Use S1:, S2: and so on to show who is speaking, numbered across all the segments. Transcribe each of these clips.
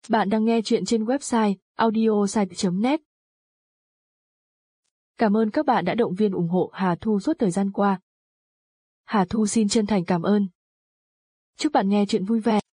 S1: Bạn đang nghe chuyện trên website audiosite.net. Cảm ơn các bạn đã động viên ủng hộ Hà Thu suốt thời gian qua. Hà Thu xin chân thành cảm ơn. Chúc bạn nghe chuyện vui vẻ.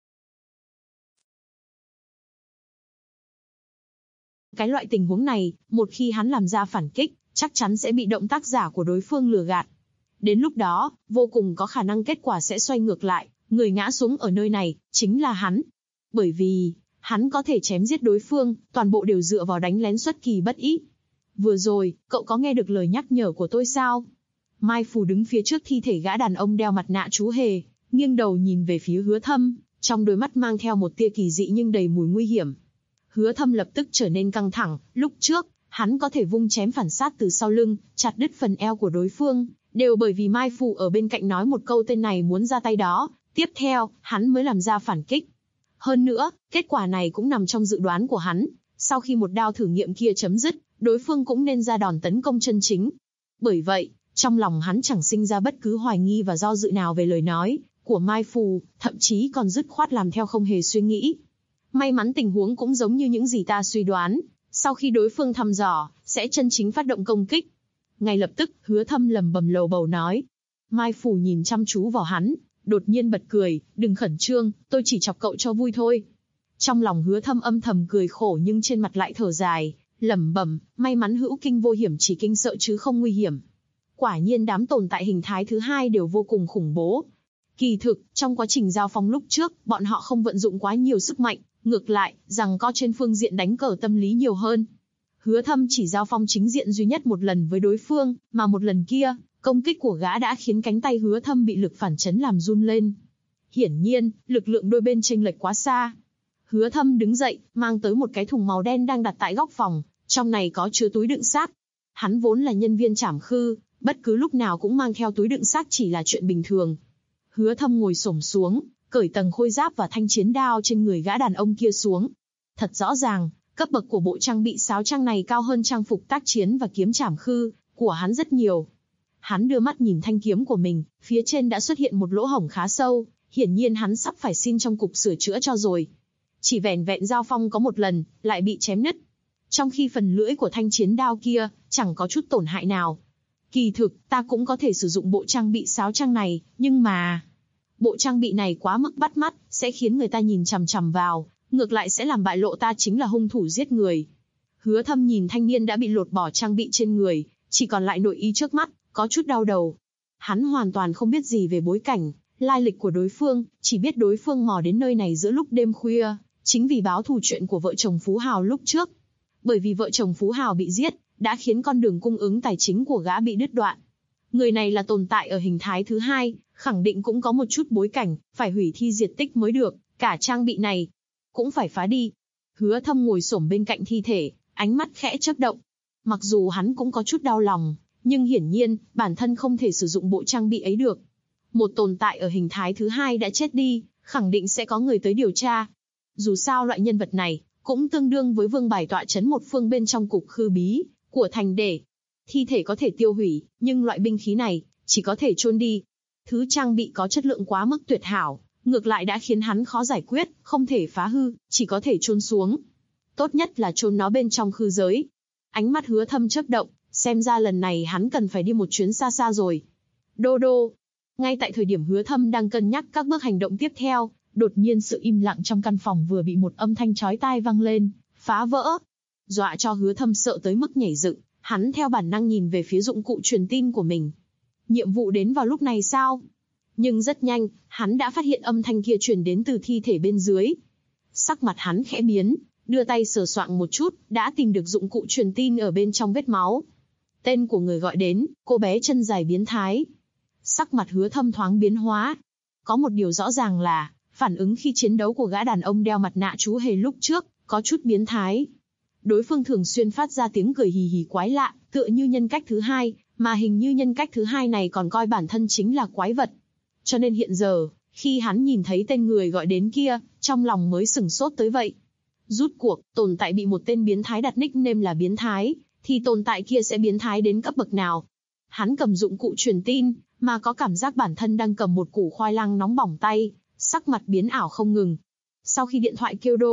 S2: Cái loại tình huống này, một khi hắn làm ra phản kích, chắc chắn sẽ bị động tác giả của đối phương lừa gạt. Đến lúc đó, vô cùng có khả năng kết quả sẽ xoay ngược lại, người ngã xuống ở nơi này, chính là hắn. Bởi vì, hắn có thể chém giết đối phương, toàn bộ đều dựa vào đánh lén xuất kỳ bất ý. Vừa rồi, cậu có nghe được lời nhắc nhở của tôi sao? Mai Phù đứng phía trước thi thể gã đàn ông đeo mặt nạ chú hề, nghiêng đầu nhìn về phía Hứa Thâm, trong đôi mắt mang theo một tia kỳ dị nhưng đầy mùi nguy hiểm. Hứa Thâm lập tức trở nên căng thẳng, lúc trước, hắn có thể vung chém phản sát từ sau lưng, chặt đứt phần eo của đối phương, đều bởi vì Mai Phù ở bên cạnh nói một câu tên này muốn ra tay đó, tiếp theo, hắn mới làm ra phản kích. Hơn nữa, kết quả này cũng nằm trong dự đoán của hắn, sau khi một đao thử nghiệm kia chấm dứt, đối phương cũng nên ra đòn tấn công chân chính. Bởi vậy, trong lòng hắn chẳng sinh ra bất cứ hoài nghi và do dự nào về lời nói của Mai Phù, thậm chí còn dứt khoát làm theo không hề suy nghĩ. May mắn tình huống cũng giống như những gì ta suy đoán, sau khi đối phương thăm dò, sẽ chân chính phát động công kích. Ngay lập tức, Hứa Thâm lẩm bẩm lầu bầu nói. Mai Phù nhìn chăm chú vào hắn, đột nhiên bật cười, đừng khẩn trương, tôi chỉ chọc cậu cho vui thôi. Trong lòng Hứa Thâm âm thầm cười khổ nhưng trên mặt lại thở dài, lẩm bẩm, may mắn hữu kinh vô hiểm, chỉ kinh sợ chứ không nguy hiểm. Quả nhiên đám tồn tại hình thái thứ hai đều vô cùng khủng bố. Kỳ thực, trong quá trình giao phong lúc trước, bọn họ không vận dụng quá nhiều sức mạnh, ngược lại, giằng co trên phương diện đánh cờ tâm lý nhiều hơn. Hứa Thâm chỉ giao phong chính diện duy nhất một lần với đối phương, mà một lần kia, công kích của gã đã khiến cánh tay Hứa Thâm bị lực phản chấn làm run lên. Hiển nhiên, lực lượng đôi bên chênh lệch quá xa. Hứa Thâm đứng dậy, mang tới một cái thùng màu đen đang đặt tại góc phòng, trong này có chứa túi đựng xác. Hắn vốn là nhân viên trảm khư, bất cứ lúc nào cũng mang theo túi đựng xác chỉ là chuyện bình thường. Hứa Thâm ngồi xổm xuống, cởi tầng khôi giáp và thanh chiến đao trên người gã đàn ông kia xuống. Thật rõ ràng, cấp bậc của bộ trang bị sáo trang này cao hơn trang phục tác chiến và kiếm trảm khư của hắn rất nhiều. Hắn đưa mắt nhìn thanh kiếm của mình, phía trên đã xuất hiện một lỗ hổng khá sâu, hiển nhiên hắn sắp phải xin trong cục sửa chữa cho rồi. Chỉ vẻn vẹn giao phong có một lần, lại bị chém nứt. Trong khi phần lưỡi của thanh chiến đao kia, chẳng có chút tổn hại nào. Kỳ thực, ta cũng có thể sử dụng bộ trang bị sáo trang này, nhưng mà... Bộ trang bị này quá mức bắt mắt, sẽ khiến người ta nhìn chằm chằm vào, ngược lại sẽ làm bại lộ ta chính là hung thủ giết người. Hứa Thâm nhìn thanh niên đã bị lột bỏ trang bị trên người, chỉ còn lại nội y trước mắt, có chút đau đầu. Hắn hoàn toàn không biết gì về bối cảnh, lai lịch của đối phương, chỉ biết đối phương mò đến nơi này giữa lúc đêm khuya, chính vì báo thù chuyện của vợ chồng Phú Hào lúc trước. Bởi vì vợ chồng Phú Hào bị giết, đã khiến con đường cung ứng tài chính của gã bị đứt đoạn. Người này là tồn tại ở hình thái thứ hai, khẳng định cũng có một chút bối cảnh, phải hủy thi diệt tích mới được, cả trang bị này cũng phải phá đi. Hứa Thâm ngồi xổm bên cạnh thi thể, ánh mắt khẽ chớp động. Mặc dù hắn cũng có chút đau lòng, nhưng hiển nhiên, bản thân không thể sử dụng bộ trang bị ấy được. Một tồn tại ở hình thái thứ hai đã chết đi, khẳng định sẽ có người tới điều tra. Dù sao loại nhân vật này, cũng tương đương với vương bài tọa chấn một phương bên trong cục khư bí của thành để. Thi thể có thể tiêu hủy, nhưng loại binh khí này, chỉ có thể chôn đi. Thứ trang bị có chất lượng quá mức tuyệt hảo, ngược lại đã khiến hắn khó giải quyết, không thể phá hư, chỉ có thể chôn xuống. Tốt nhất là chôn nó bên trong khư giới. Ánh mắt Hứa Thâm chớp động, xem ra lần này hắn cần phải đi một chuyến xa xa rồi. Đô đô. Ngay tại thời điểm Hứa Thâm đang cân nhắc các bước hành động tiếp theo, đột nhiên sự im lặng trong căn phòng vừa bị một âm thanh chói tai vang lên, phá vỡ. Dọa cho Hứa Thâm sợ tới mức nhảy dựng, hắn theo bản năng nhìn về phía dụng cụ truyền tin của mình. Nhiệm vụ đến vào lúc này sao? Nhưng rất nhanh, hắn đã phát hiện âm thanh kia truyền đến từ thi thể bên dưới. Sắc mặt hắn khẽ biến, đưa tay sờ soạng một chút, đã tìm được dụng cụ truyền tin ở bên trong vết máu. Tên của người gọi đến, cô bé chân dài biến thái. Sắc mặt Hứa Thâm thoáng biến hóa. Có một điều rõ ràng là, phản ứng khi chiến đấu của gã đàn ông đeo mặt nạ chú hề lúc trước, có chút biến thái. Đối phương thường xuyên phát ra tiếng cười hì hì quái lạ, tựa như nhân cách thứ hai, mà hình như nhân cách thứ hai này còn coi bản thân chính là quái vật. Cho nên hiện giờ, khi hắn nhìn thấy tên người gọi đến kia, trong lòng mới sửng sốt tới vậy. Rút cuộc, tồn tại bị một tên biến thái đặt nickname là biến thái, thì tồn tại kia sẽ biến thái đến cấp bậc nào? Hắn cầm dụng cụ truyền tin, mà có cảm giác bản thân đang cầm một củ khoai lang nóng bỏng tay, sắc mặt biến ảo không ngừng. Sau khi điện thoại kêu đô,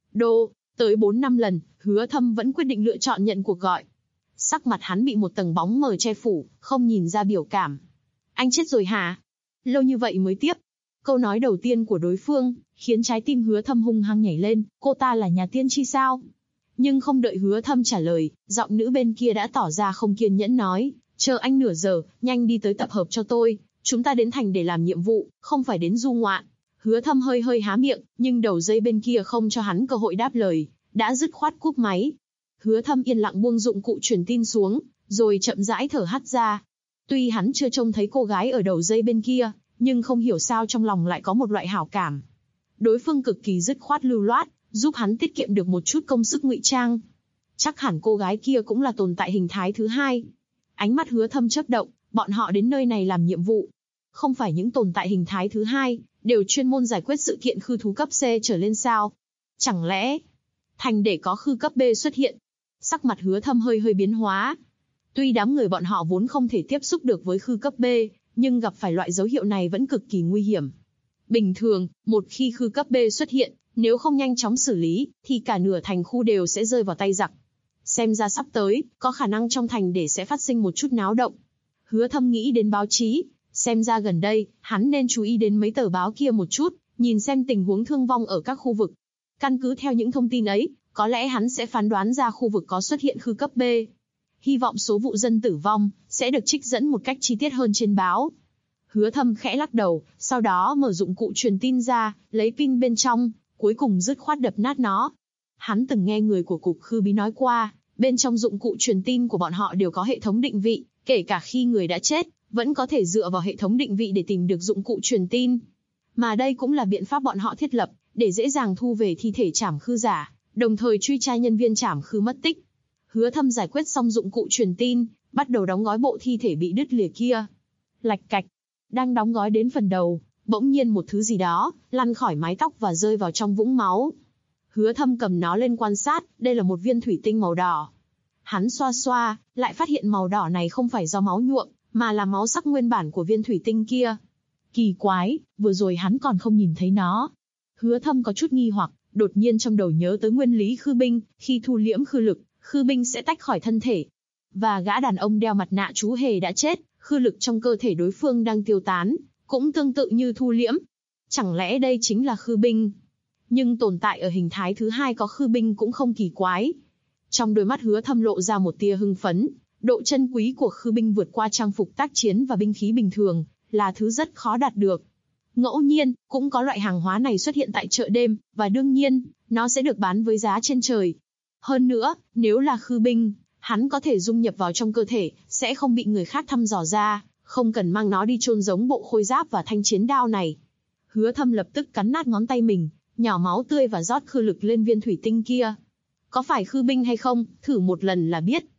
S2: Tới 4-5 lần, Hứa Thâm vẫn quyết định lựa chọn nhận cuộc gọi. Sắc mặt hắn bị một tầng bóng mờ che phủ, không nhìn ra biểu cảm. Anh chết rồi hả? Lâu như vậy mới tiếp. Câu nói đầu tiên của đối phương, khiến trái tim Hứa Thâm hung hăng nhảy lên, cô ta là nhà tiên tri sao? Nhưng không đợi Hứa Thâm trả lời, giọng nữ bên kia đã tỏ ra không kiên nhẫn nói, chờ anh nửa giờ, nhanh đi tới tập hợp cho tôi, chúng ta đến thành để làm nhiệm vụ, không phải đến du ngoạn. Hứa Thâm hơi hơi há miệng, nhưng đầu dây bên kia không cho hắn cơ hội đáp lời, đã dứt khoát cúp máy. Hứa Thâm yên lặng buông dụng cụ truyền tin xuống, rồi chậm rãi thở hắt ra. Tuy hắn chưa trông thấy cô gái ở đầu dây bên kia, nhưng không hiểu sao trong lòng lại có một loại hảo cảm. Đối phương cực kỳ dứt khoát lưu loát, giúp hắn tiết kiệm được một chút công sức ngụy trang. Chắc hẳn cô gái kia cũng là tồn tại hình thái thứ hai. Ánh mắt Hứa Thâm chớp động, bọn họ đến nơi này làm nhiệm vụ. Không phải những tồn tại hình thái thứ hai đều chuyên môn giải quyết sự kiện khư thú cấp C trở lên sao? Chẳng lẽ thành để có khư cấp B xuất hiện? Sắc mặt Hứa Thâm hơi hơi biến hóa. Tuy đám người bọn họ vốn không thể tiếp xúc được với khư cấp B, nhưng gặp phải loại dấu hiệu này vẫn cực kỳ nguy hiểm. Bình thường, một khi khư cấp B xuất hiện, nếu không nhanh chóng xử lý, thì cả nửa thành khu đều sẽ rơi vào tay giặc. Xem ra sắp tới, có khả năng trong thành để sẽ phát sinh một chút náo động. Hứa Thâm nghĩ đến báo chí, xem ra gần đây, hắn nên chú ý đến mấy tờ báo kia một chút, nhìn xem tình huống thương vong ở các khu vực. Căn cứ theo những thông tin ấy, có lẽ hắn sẽ phán đoán ra khu vực có xuất hiện khư cấp B. Hy vọng số vụ dân tử vong sẽ được trích dẫn một cách chi tiết hơn trên báo. Hứa Thâm khẽ lắc đầu, sau đó mở dụng cụ truyền tin ra, lấy pin bên trong, cuối cùng dứt khoát đập nát nó. Hắn từng nghe người của cục khư bí nói qua, bên trong dụng cụ truyền tin của bọn họ đều có hệ thống định vị, kể cả khi người đã chết, vẫn có thể dựa vào hệ thống định vị để tìm được dụng cụ truyền tin. Mà đây cũng là biện pháp bọn họ thiết lập, để dễ dàng thu về thi thể trảm khư giả, đồng thời truy tra nhân viên trảm khư mất tích. Hứa Thâm giải quyết xong dụng cụ truyền tin, bắt đầu đóng gói bộ thi thể bị đứt lìa kia. Lạch cạch, đang đóng gói đến phần đầu, bỗng nhiên một thứ gì đó lăn khỏi mái tóc và rơi vào trong vũng máu. Hứa Thâm cầm nó lên quan sát, đây là một viên thủy tinh màu đỏ. Hắn xoa xoa, lại phát hiện màu đỏ này không phải do máu nhuộm, mà là máu sắc nguyên bản của viên thủy tinh kia. Kỳ quái, vừa rồi hắn còn không nhìn thấy nó. Hứa Thâm có chút nghi hoặc, đột nhiên trong đầu nhớ tới nguyên lý khư binh, khi thu liễm khư lực, khư binh sẽ tách khỏi thân thể. Và gã đàn ông đeo mặt nạ chú hề đã chết, khư lực trong cơ thể đối phương đang tiêu tán, cũng tương tự như thu liễm. Chẳng lẽ đây chính là khư binh? Nhưng tồn tại ở hình thái thứ hai có khư binh cũng không kỳ quái. Trong đôi mắt Hứa Thâm lộ ra một tia hưng phấn, độ chân quý của khư binh vượt qua trang phục tác chiến và binh khí bình thường, là thứ rất khó đạt được. Ngẫu nhiên, cũng có loại hàng hóa này xuất hiện tại chợ đêm, và đương nhiên, nó sẽ được bán với giá trên trời. Hơn nữa, nếu là khư binh, hắn có thể dung nhập vào trong cơ thể, sẽ không bị người khác thăm dò ra, không cần mang nó đi chôn giống bộ khôi giáp và thanh chiến đao này. Hứa Thâm lập tức cắn nát ngón tay mình, nhỏ máu tươi và rót khư lực lên viên thủy tinh kia. Có phải khư binh hay không, thử một lần là biết.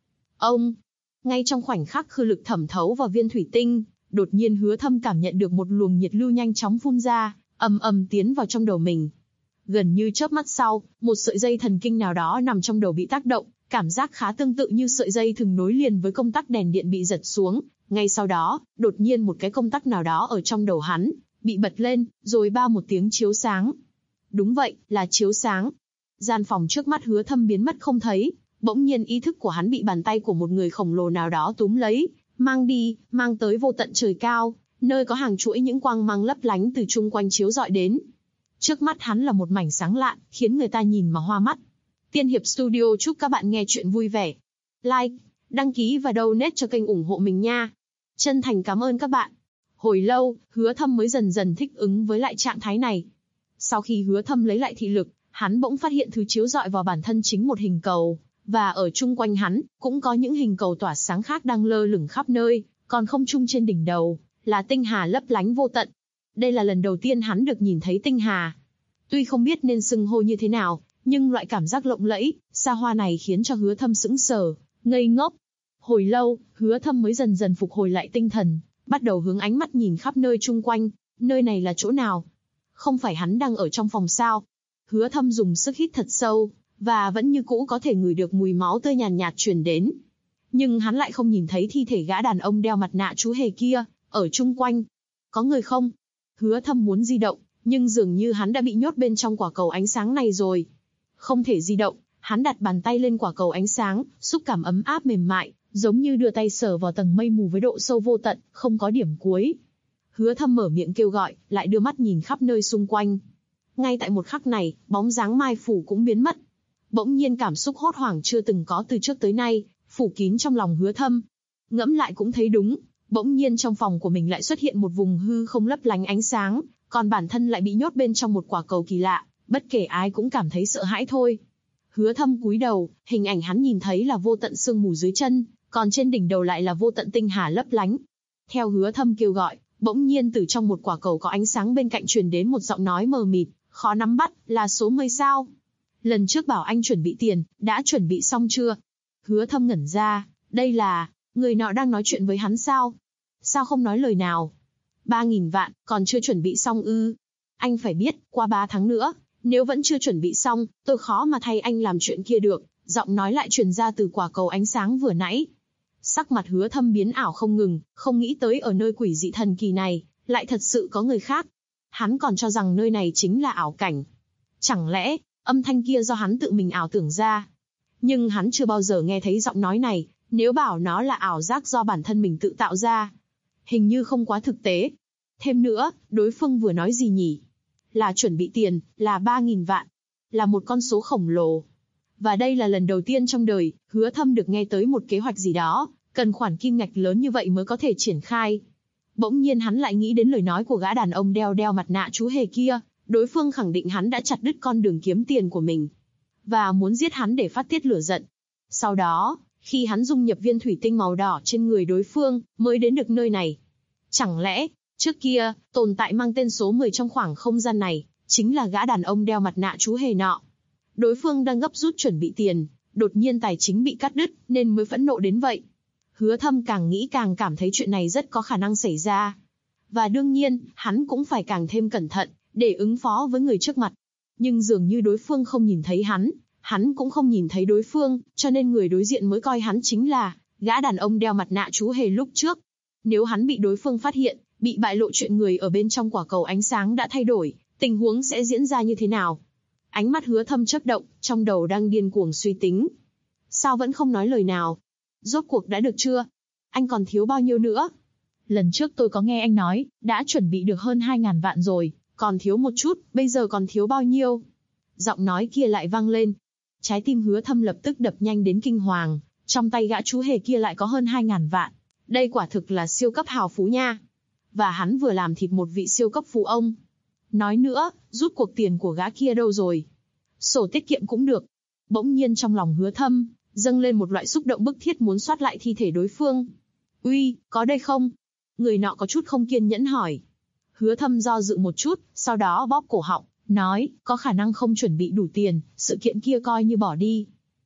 S2: Ngay trong khoảnh khắc khư lực thẩm thấu vào viên thủy tinh, đột nhiên Hứa Thâm cảm nhận được một luồng nhiệt lưu nhanh chóng phun ra, ầm ầm tiến vào trong đầu mình. Gần như chớp mắt sau, một sợi dây thần kinh nào đó nằm trong đầu bị tác động, cảm giác khá tương tự như sợi dây thường nối liền với công tắc đèn điện bị giật xuống. Ngay sau đó, đột nhiên một cái công tắc nào đó ở trong đầu hắn bị bật lên, rồi ba một tiếng chiếu sáng. Đúng vậy, là chiếu sáng. Gian phòng trước mắt Hứa Thâm biến mất không thấy, bỗng nhiên ý thức của hắn bị bàn tay của một người khổng lồ nào đó túm lấy, mang tới vô tận trời cao, nơi có hàng chuỗi những quang mang lấp lánh từ chung quanh chiếu rọi đến. Trước mắt hắn là một mảnh sáng lạn, khiến người ta nhìn mà hoa mắt. Tiên Hiệp Studio chúc các bạn nghe chuyện vui vẻ. Like, đăng ký và donate cho kênh ủng hộ mình nha. Chân thành cảm ơn các bạn. Hồi lâu, Hứa Thâm mới dần dần thích ứng với lại trạng thái này. Sau khi Hứa Thâm lấy lại thị lực, hắn bỗng phát hiện thứ chiếu rọi vào bản thân chính một hình cầu, và ở chung quanh hắn, cũng có những hình cầu tỏa sáng khác đang lơ lửng khắp nơi, còn không trung trên đỉnh đầu, là tinh hà lấp lánh vô tận. Đây là lần đầu tiên hắn được nhìn thấy tinh hà. Tuy không biết nên xưng hô như thế nào, nhưng loại cảm giác lộng lẫy, xa hoa này khiến cho Hứa Thâm sững sờ, ngây ngốc. Hồi lâu, Hứa Thâm mới dần dần phục hồi lại tinh thần, bắt đầu hướng ánh mắt nhìn khắp nơi chung quanh, nơi này là chỗ nào? Không phải hắn đang ở trong phòng sao? Hứa Thâm dùng sức hít thật sâu, và vẫn như cũ có thể ngửi được mùi máu tươi nhàn nhạt truyền đến. Nhưng hắn lại không nhìn thấy thi thể gã đàn ông đeo mặt nạ chú hề kia, ở chung quanh. Có người không? Hứa Thâm muốn di động, nhưng dường như hắn đã bị nhốt bên trong quả cầu ánh sáng này rồi. Không thể di động, hắn đặt bàn tay lên quả cầu ánh sáng, xúc cảm ấm áp mềm mại, giống như đưa tay sờ vào tầng mây mù với độ sâu vô tận, không có điểm cuối. Hứa Thâm mở miệng kêu gọi, lại đưa mắt nhìn khắp nơi xung quanh. Ngay tại một khắc này, bóng dáng Mai Phủ cũng biến mất. Bỗng nhiên cảm xúc hốt hoảng chưa từng có từ trước tới nay, phủ kín trong lòng Hứa Thâm. Ngẫm lại cũng thấy đúng, bỗng nhiên trong phòng của mình lại xuất hiện một vùng hư không lấp lánh ánh sáng, còn bản thân lại bị nhốt bên trong một quả cầu kỳ lạ, bất kể ai cũng cảm thấy sợ hãi thôi. Hứa Thâm cúi đầu, hình ảnh hắn nhìn thấy là vô tận sương mù dưới chân, còn trên đỉnh đầu lại là vô tận tinh hà lấp lánh. Theo Hứa Thâm kêu gọi, bỗng nhiên từ trong một quả cầu có ánh sáng bên cạnh truyền đến một giọng nói mờ mịt, khó nắm bắt, là số 10 sao? Lần trước bảo anh chuẩn bị tiền, đã chuẩn bị xong chưa? Hứa Thâm ngẩn ra, đây là, người nọ đang nói chuyện với hắn sao? Sao không nói lời nào? 3.000 vạn, còn chưa chuẩn bị xong ư? Anh phải biết, qua 3 tháng nữa, nếu vẫn chưa chuẩn bị xong, tôi khó mà thay anh làm chuyện kia được. Giọng nói lại truyền ra từ quả cầu ánh sáng vừa nãy. Sắc mặt Hứa Thâm biến ảo không ngừng, không nghĩ tới ở nơi quỷ dị thần kỳ này, lại thật sự có người khác. Hắn còn cho rằng nơi này chính là ảo cảnh. Chẳng lẽ, âm thanh kia do hắn tự mình ảo tưởng ra? Nhưng hắn chưa bao giờ nghe thấy giọng nói này, nếu bảo nó là ảo giác do bản thân mình tự tạo ra, hình như không quá thực tế. Thêm nữa, đối phương vừa nói gì nhỉ? Là chuẩn bị tiền, là 3.000 vạn. Là một con số khổng lồ. Và đây là lần đầu tiên trong đời, Hứa Thâm được nghe tới một kế hoạch gì đó, cần khoản kim ngạch lớn như vậy mới có thể triển khai. Bỗng nhiên hắn lại nghĩ đến lời nói của gã đàn ông đeo mặt nạ chú hề kia, đối phương khẳng định hắn đã chặt đứt con đường kiếm tiền của mình, và muốn giết hắn để phát tiết lửa giận. Sau đó, khi hắn dung nhập viên thủy tinh màu đỏ trên người đối phương, mới đến được nơi này. Chẳng lẽ, trước kia, tồn tại mang tên số 10 trong khoảng không gian này, chính là gã đàn ông đeo mặt nạ chú hề nọ. Đối phương đang gấp rút chuẩn bị tiền, đột nhiên tài chính bị cắt đứt, nên mới phẫn nộ đến vậy. Hứa Thâm càng nghĩ càng cảm thấy chuyện này rất có khả năng xảy ra. Và đương nhiên, hắn cũng phải càng thêm cẩn thận, để ứng phó với người trước mặt. Nhưng dường như đối phương không nhìn thấy hắn cũng không nhìn thấy đối phương, cho nên người đối diện mới coi hắn chính là gã đàn ông đeo mặt nạ chú hề lúc trước. Nếu hắn bị đối phương phát hiện, bị bại lộ chuyện người ở bên trong quả cầu ánh sáng đã thay đổi, tình huống sẽ diễn ra như thế nào? Ánh mắt Hứa Thâm chớp động, trong đầu đang điên cuồng suy tính. Sao vẫn không nói lời nào? Rốt cuộc đã được chưa? Anh còn thiếu bao nhiêu nữa? Lần trước tôi có nghe anh nói, đã chuẩn bị được hơn 2.000 vạn rồi, còn thiếu một chút, bây giờ còn thiếu bao nhiêu? Giọng nói kia lại vang lên. Trái tim Hứa Thâm lập tức đập nhanh đến kinh hoàng, trong tay gã chú hề kia lại có hơn 2.000 vạn. Đây quả thực là siêu cấp hào phú nha. Và hắn vừa làm thịt một vị siêu cấp phú ông. Nói nữa, rút cuộc tiền của gã kia đâu rồi? Sổ tiết kiệm cũng được. Bỗng nhiên trong lòng Hứa Thâm dâng lên một loại xúc động bức thiết muốn soát lại thi thể đối phương. Uy, có đây không? Người nọ có chút không kiên nhẫn hỏi. Hứa Thâm do dự một chút, sau đó bóp cổ họng, nói, có khả năng không chuẩn bị đủ tiền, sự kiện kia coi như bỏ đi.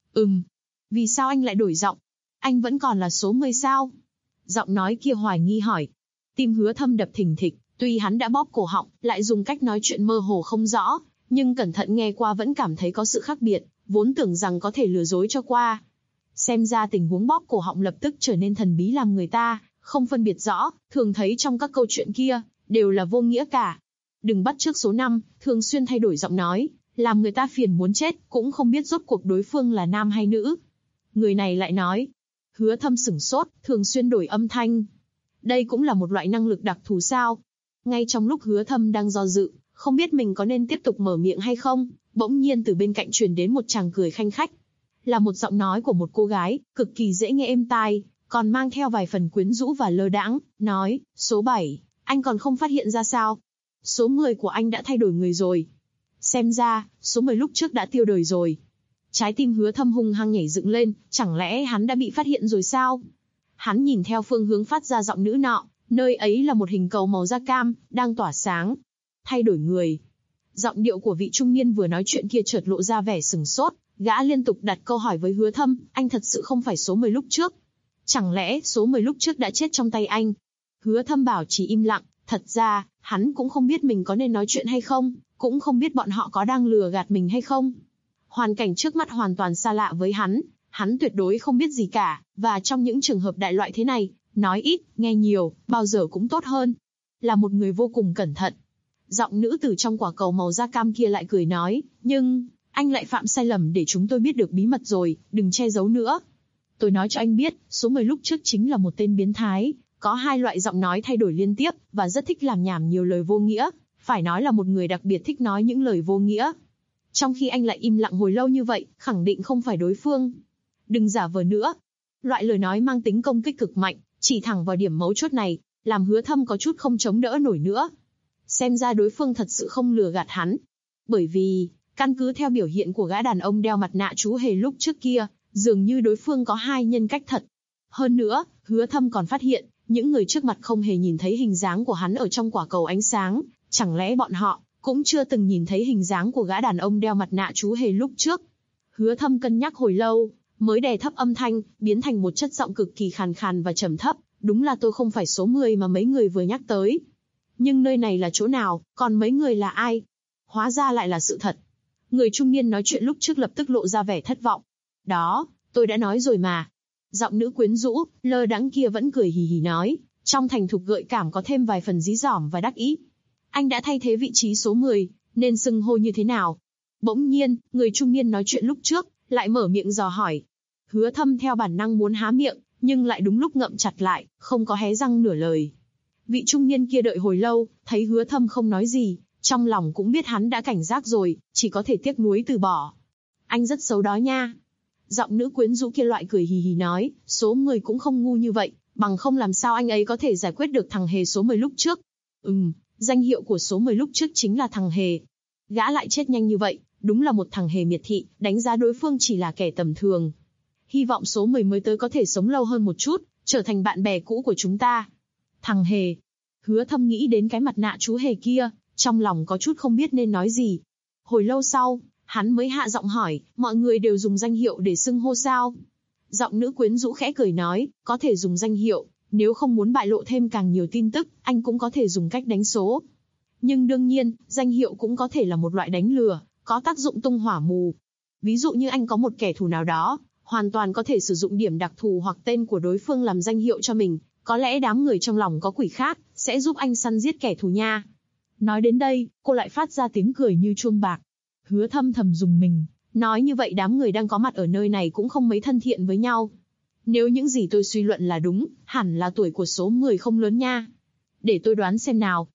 S2: Vì sao anh lại đổi giọng? Anh vẫn còn là số 10 sao? Giọng nói kia hoài nghi hỏi. Tim Hứa Thâm đập thình thịch, tuy hắn đã bóp cổ họng, lại dùng cách nói chuyện mơ hồ không rõ, nhưng cẩn thận nghe qua vẫn cảm thấy có sự khác biệt, vốn tưởng rằng có thể lừa dối cho qua. Xem ra tình huống bóp cổ họng lập tức trở nên thần bí làm người ta không phân biệt rõ, thường thấy trong các câu chuyện kia, đều là vô nghĩa cả. Đừng bắt chước số 5, thường xuyên thay đổi giọng nói, làm người ta phiền muốn chết, cũng không biết rốt cuộc đối phương là nam hay nữ. Người này lại nói. Hứa Thâm sửng sốt, thường xuyên đổi âm thanh. Đây cũng là một loại năng lực đặc thù sao? Ngay trong lúc Hứa Thâm đang do dự, không biết mình có nên tiếp tục mở miệng hay không, bỗng nhiên từ bên cạnh truyền đến một tràng cười khanh khách. Là một giọng nói của một cô gái, cực kỳ dễ nghe êm tai, còn mang theo vài phần quyến rũ và lơ đãng, nói, số 7, anh còn không phát hiện ra sao? Số 10 của anh đã thay đổi người rồi. Xem ra, số 10 lúc trước đã tiêu đời rồi. Trái tim Hứa Thâm hung hăng nhảy dựng lên, chẳng lẽ hắn đã bị phát hiện rồi sao? Hắn nhìn theo phương hướng phát ra giọng nữ nọ, nơi ấy là một hình cầu màu da cam, đang tỏa sáng. Thay đổi người. Giọng điệu của vị trung niên vừa nói chuyện kia chợt lộ ra vẻ sừng sốt, gã liên tục đặt câu hỏi với Hứa Thâm, anh thật sự không phải số 10 lúc trước. Chẳng lẽ số 10 lúc trước đã chết trong tay anh? Hứa Thâm bảo chỉ im lặng, thật ra, hắn cũng không biết mình có nên nói chuyện hay không, cũng không biết bọn họ có đang lừa gạt mình hay không. Hoàn cảnh trước mắt hoàn toàn xa lạ với hắn tuyệt đối không biết gì cả, và trong những trường hợp đại loại thế này, nói ít, nghe nhiều, bao giờ cũng tốt hơn. Là một người vô cùng cẩn thận. Giọng nữ từ trong quả cầu màu da cam kia lại cười nói, nhưng, Anh lại phạm sai lầm để chúng tôi biết được bí mật rồi, đừng che giấu nữa. Tôi nói cho anh biết, số 10 lúc trước chính là một tên biến thái, có hai loại giọng nói thay đổi liên tiếp, và rất thích làm nhảm nhiều lời vô nghĩa. Phải nói là một người đặc biệt thích nói những lời vô nghĩa. Trong khi anh lại im lặng hồi lâu như vậy, khẳng định không phải đối phương. Đừng giả vờ nữa. Loại lời nói mang tính công kích cực mạnh, chỉ thẳng vào điểm mấu chốt này, làm Hứa Thâm có chút không chống đỡ nổi nữa. Xem ra đối phương thật sự không lừa gạt hắn. Bởi vì, căn cứ theo biểu hiện của gã đàn ông đeo mặt nạ chú hề lúc trước kia, dường như đối phương có hai nhân cách thật. Hơn nữa, Hứa Thâm còn phát hiện, những người trước mặt không hề nhìn thấy hình dáng của hắn ở trong quả cầu ánh sáng, chẳng lẽ bọn họ cũng chưa từng nhìn thấy hình dáng của gã đàn ông đeo mặt nạ chú hề lúc trước. Hứa Thâm cân nhắc hồi lâu, mới đè thấp âm thanh, biến thành một chất giọng cực kỳ khàn khàn và trầm thấp, đúng là tôi không phải số 10 mà mấy người vừa nhắc tới. Nhưng nơi này là chỗ nào, còn mấy người là ai? Hóa ra lại là sự thật. Người trung niên nói chuyện lúc trước lập tức lộ ra vẻ thất vọng. Đó, tôi đã nói rồi mà. Giọng nữ quyến rũ, lơ đãng kia vẫn cười hì hì nói, trong thành thục gợi cảm có thêm vài phần dí dỏm và đắc ý. Anh đã thay thế vị trí số 10, nên xưng hô như thế nào? Bỗng nhiên, người trung niên nói chuyện lúc trước, lại mở miệng dò hỏi. Hứa Thâm theo bản năng muốn há miệng, nhưng lại đúng lúc ngậm chặt lại, không có hé răng nửa lời. Vị trung niên kia đợi hồi lâu, thấy Hứa Thâm không nói gì, trong lòng cũng biết hắn đã cảnh giác rồi, chỉ có thể tiếc nuối từ bỏ. Anh rất xấu đó nha. Giọng nữ quyến rũ kia loại cười hì hì nói, số 10 cũng không ngu như vậy, bằng không làm sao anh ấy có thể giải quyết được thằng hề số 10 lúc trước. Danh hiệu của số 10 lúc trước chính là thằng hề. Gã lại chết nhanh như vậy, đúng là một thằng hề miệt thị, đánh giá đối phương chỉ là kẻ tầm thường. Hy vọng số 10 mới tới có thể sống lâu hơn một chút, trở thành bạn bè cũ của chúng ta. Thằng hề. Hứa Thâm nghĩ đến cái mặt nạ chú hề kia, trong lòng có chút không biết nên nói gì. Hồi lâu sau, hắn mới hạ giọng hỏi, mọi người đều dùng danh hiệu để xưng hô sao? Giọng nữ quyến rũ khẽ cười nói, có thể dùng danh hiệu, nếu không muốn bại lộ thêm càng nhiều tin tức, anh cũng có thể dùng cách đánh số. Nhưng đương nhiên, danh hiệu cũng có thể là một loại đánh lừa, có tác dụng tung hỏa mù. Ví dụ như anh có một kẻ thù nào đó, hoàn toàn có thể sử dụng điểm đặc thù hoặc tên của đối phương làm danh hiệu cho mình, có lẽ đám người trong lòng có quỷ khác, sẽ giúp anh săn giết kẻ thù nha. Nói đến đây, cô lại phát ra tiếng cười như chuông bạc. Hứa Thâm thầm rùng mình, nói như vậy đám người đang có mặt ở nơi này cũng không mấy thân thiện với nhau. Nếu những gì tôi suy luận là đúng, hẳn là tuổi của số 10 không lớn nha. Để tôi đoán xem nào.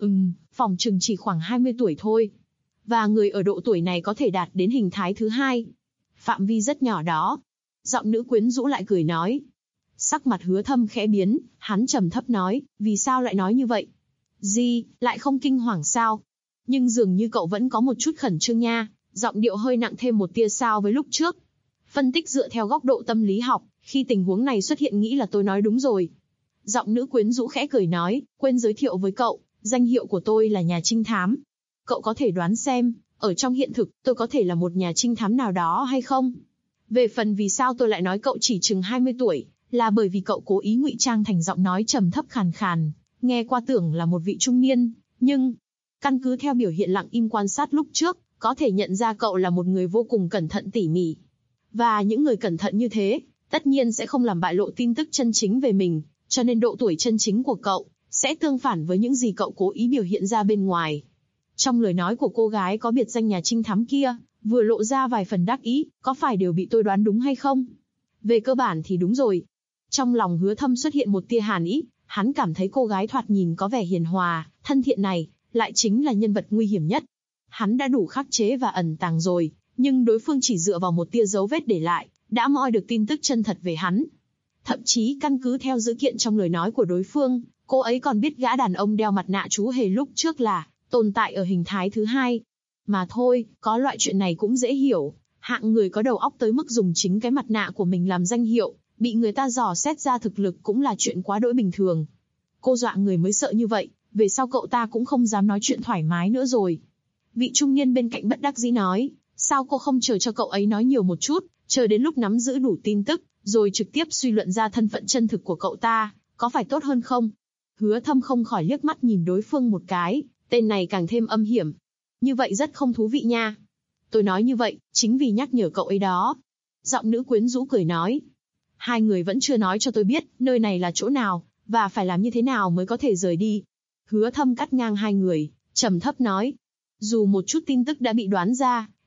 S2: Phỏng chừng chỉ khoảng 20 tuổi thôi. Và người ở độ tuổi này có thể đạt đến hình thái thứ hai. Phạm vi rất nhỏ đó. Giọng nữ quyến rũ lại cười nói. Sắc mặt Hứa Thâm khẽ biến, hắn trầm thấp nói, vì sao lại nói như vậy? Gì, lại không kinh hoàng sao? Nhưng dường như cậu vẫn có một chút khẩn trương nha, giọng điệu hơi nặng thêm một tia sao với lúc trước. Phân tích dựa theo góc độ tâm lý học, khi tình huống này xuất hiện nghĩ là tôi nói đúng rồi. Giọng nữ quyến rũ khẽ cười nói, quên giới thiệu với cậu, danh hiệu của tôi là nhà trinh thám. Cậu có thể đoán xem, ở trong hiện thực, tôi có thể là một nhà trinh thám nào đó hay không? Về phần vì sao tôi lại nói cậu chỉ chừng 20 tuổi, là bởi vì cậu cố ý ngụy trang thành giọng nói trầm thấp khàn khàn, nghe qua tưởng là một vị trung niên, nhưng căn cứ theo biểu hiện lặng im quan sát lúc trước, có thể nhận ra cậu là một người vô cùng cẩn thận tỉ mỉ. Và những người cẩn thận như thế, tất nhiên sẽ không làm bại lộ tin tức chân chính về mình, cho nên độ tuổi chân chính của cậu sẽ tương phản với những gì cậu cố ý biểu hiện ra bên ngoài. Trong lời nói của cô gái có biệt danh nhà trinh thám kia, vừa lộ ra vài phần đắc ý, có phải đều bị tôi đoán đúng hay không? Về cơ bản thì đúng rồi. Trong lòng Hứa Thâm xuất hiện một tia hàn ý, hắn cảm thấy cô gái thoạt nhìn có vẻ hiền hòa, thân thiện này, lại chính là nhân vật nguy hiểm nhất. Hắn đã đủ khắc chế và ẩn tàng rồi, nhưng đối phương chỉ dựa vào một tia dấu vết để lại, đã moi được tin tức chân thật về hắn. Thậm chí căn cứ theo dữ kiện trong lời nói của đối phương, cô ấy còn biết gã đàn ông đeo mặt nạ chú hề lúc trước là tồn tại ở hình thái thứ hai. Mà thôi, có loại chuyện này cũng dễ hiểu, hạng người có đầu óc tới mức dùng chính cái mặt nạ của mình làm danh hiệu, bị người ta dò xét ra thực lực cũng là chuyện quá đỗi bình thường. Cô dọa người mới sợ như vậy, về sau cậu ta cũng không dám nói chuyện thoải mái nữa rồi. Vị trung niên bên cạnh bất đắc dĩ nói, sao cô không chờ cho cậu ấy nói nhiều một chút, chờ đến lúc nắm giữ đủ tin tức, rồi trực tiếp suy luận ra thân phận chân thực của cậu ta, có phải tốt hơn không? Hứa Thâm không khỏi liếc mắt nhìn đối phương một cái, tên này càng thêm âm hiểm. Như vậy rất không thú vị nha. Tôi nói như vậy, chính vì nhắc nhở cậu ấy đó. Giọng nữ quyến rũ cười nói. Hai người vẫn chưa nói cho tôi biết, nơi này là chỗ nào, và phải làm như thế nào mới có thể rời đi. Hứa Thâm cắt ngang hai người, trầm thấp nói. Dù một chút tin tức đã bị đoán ra,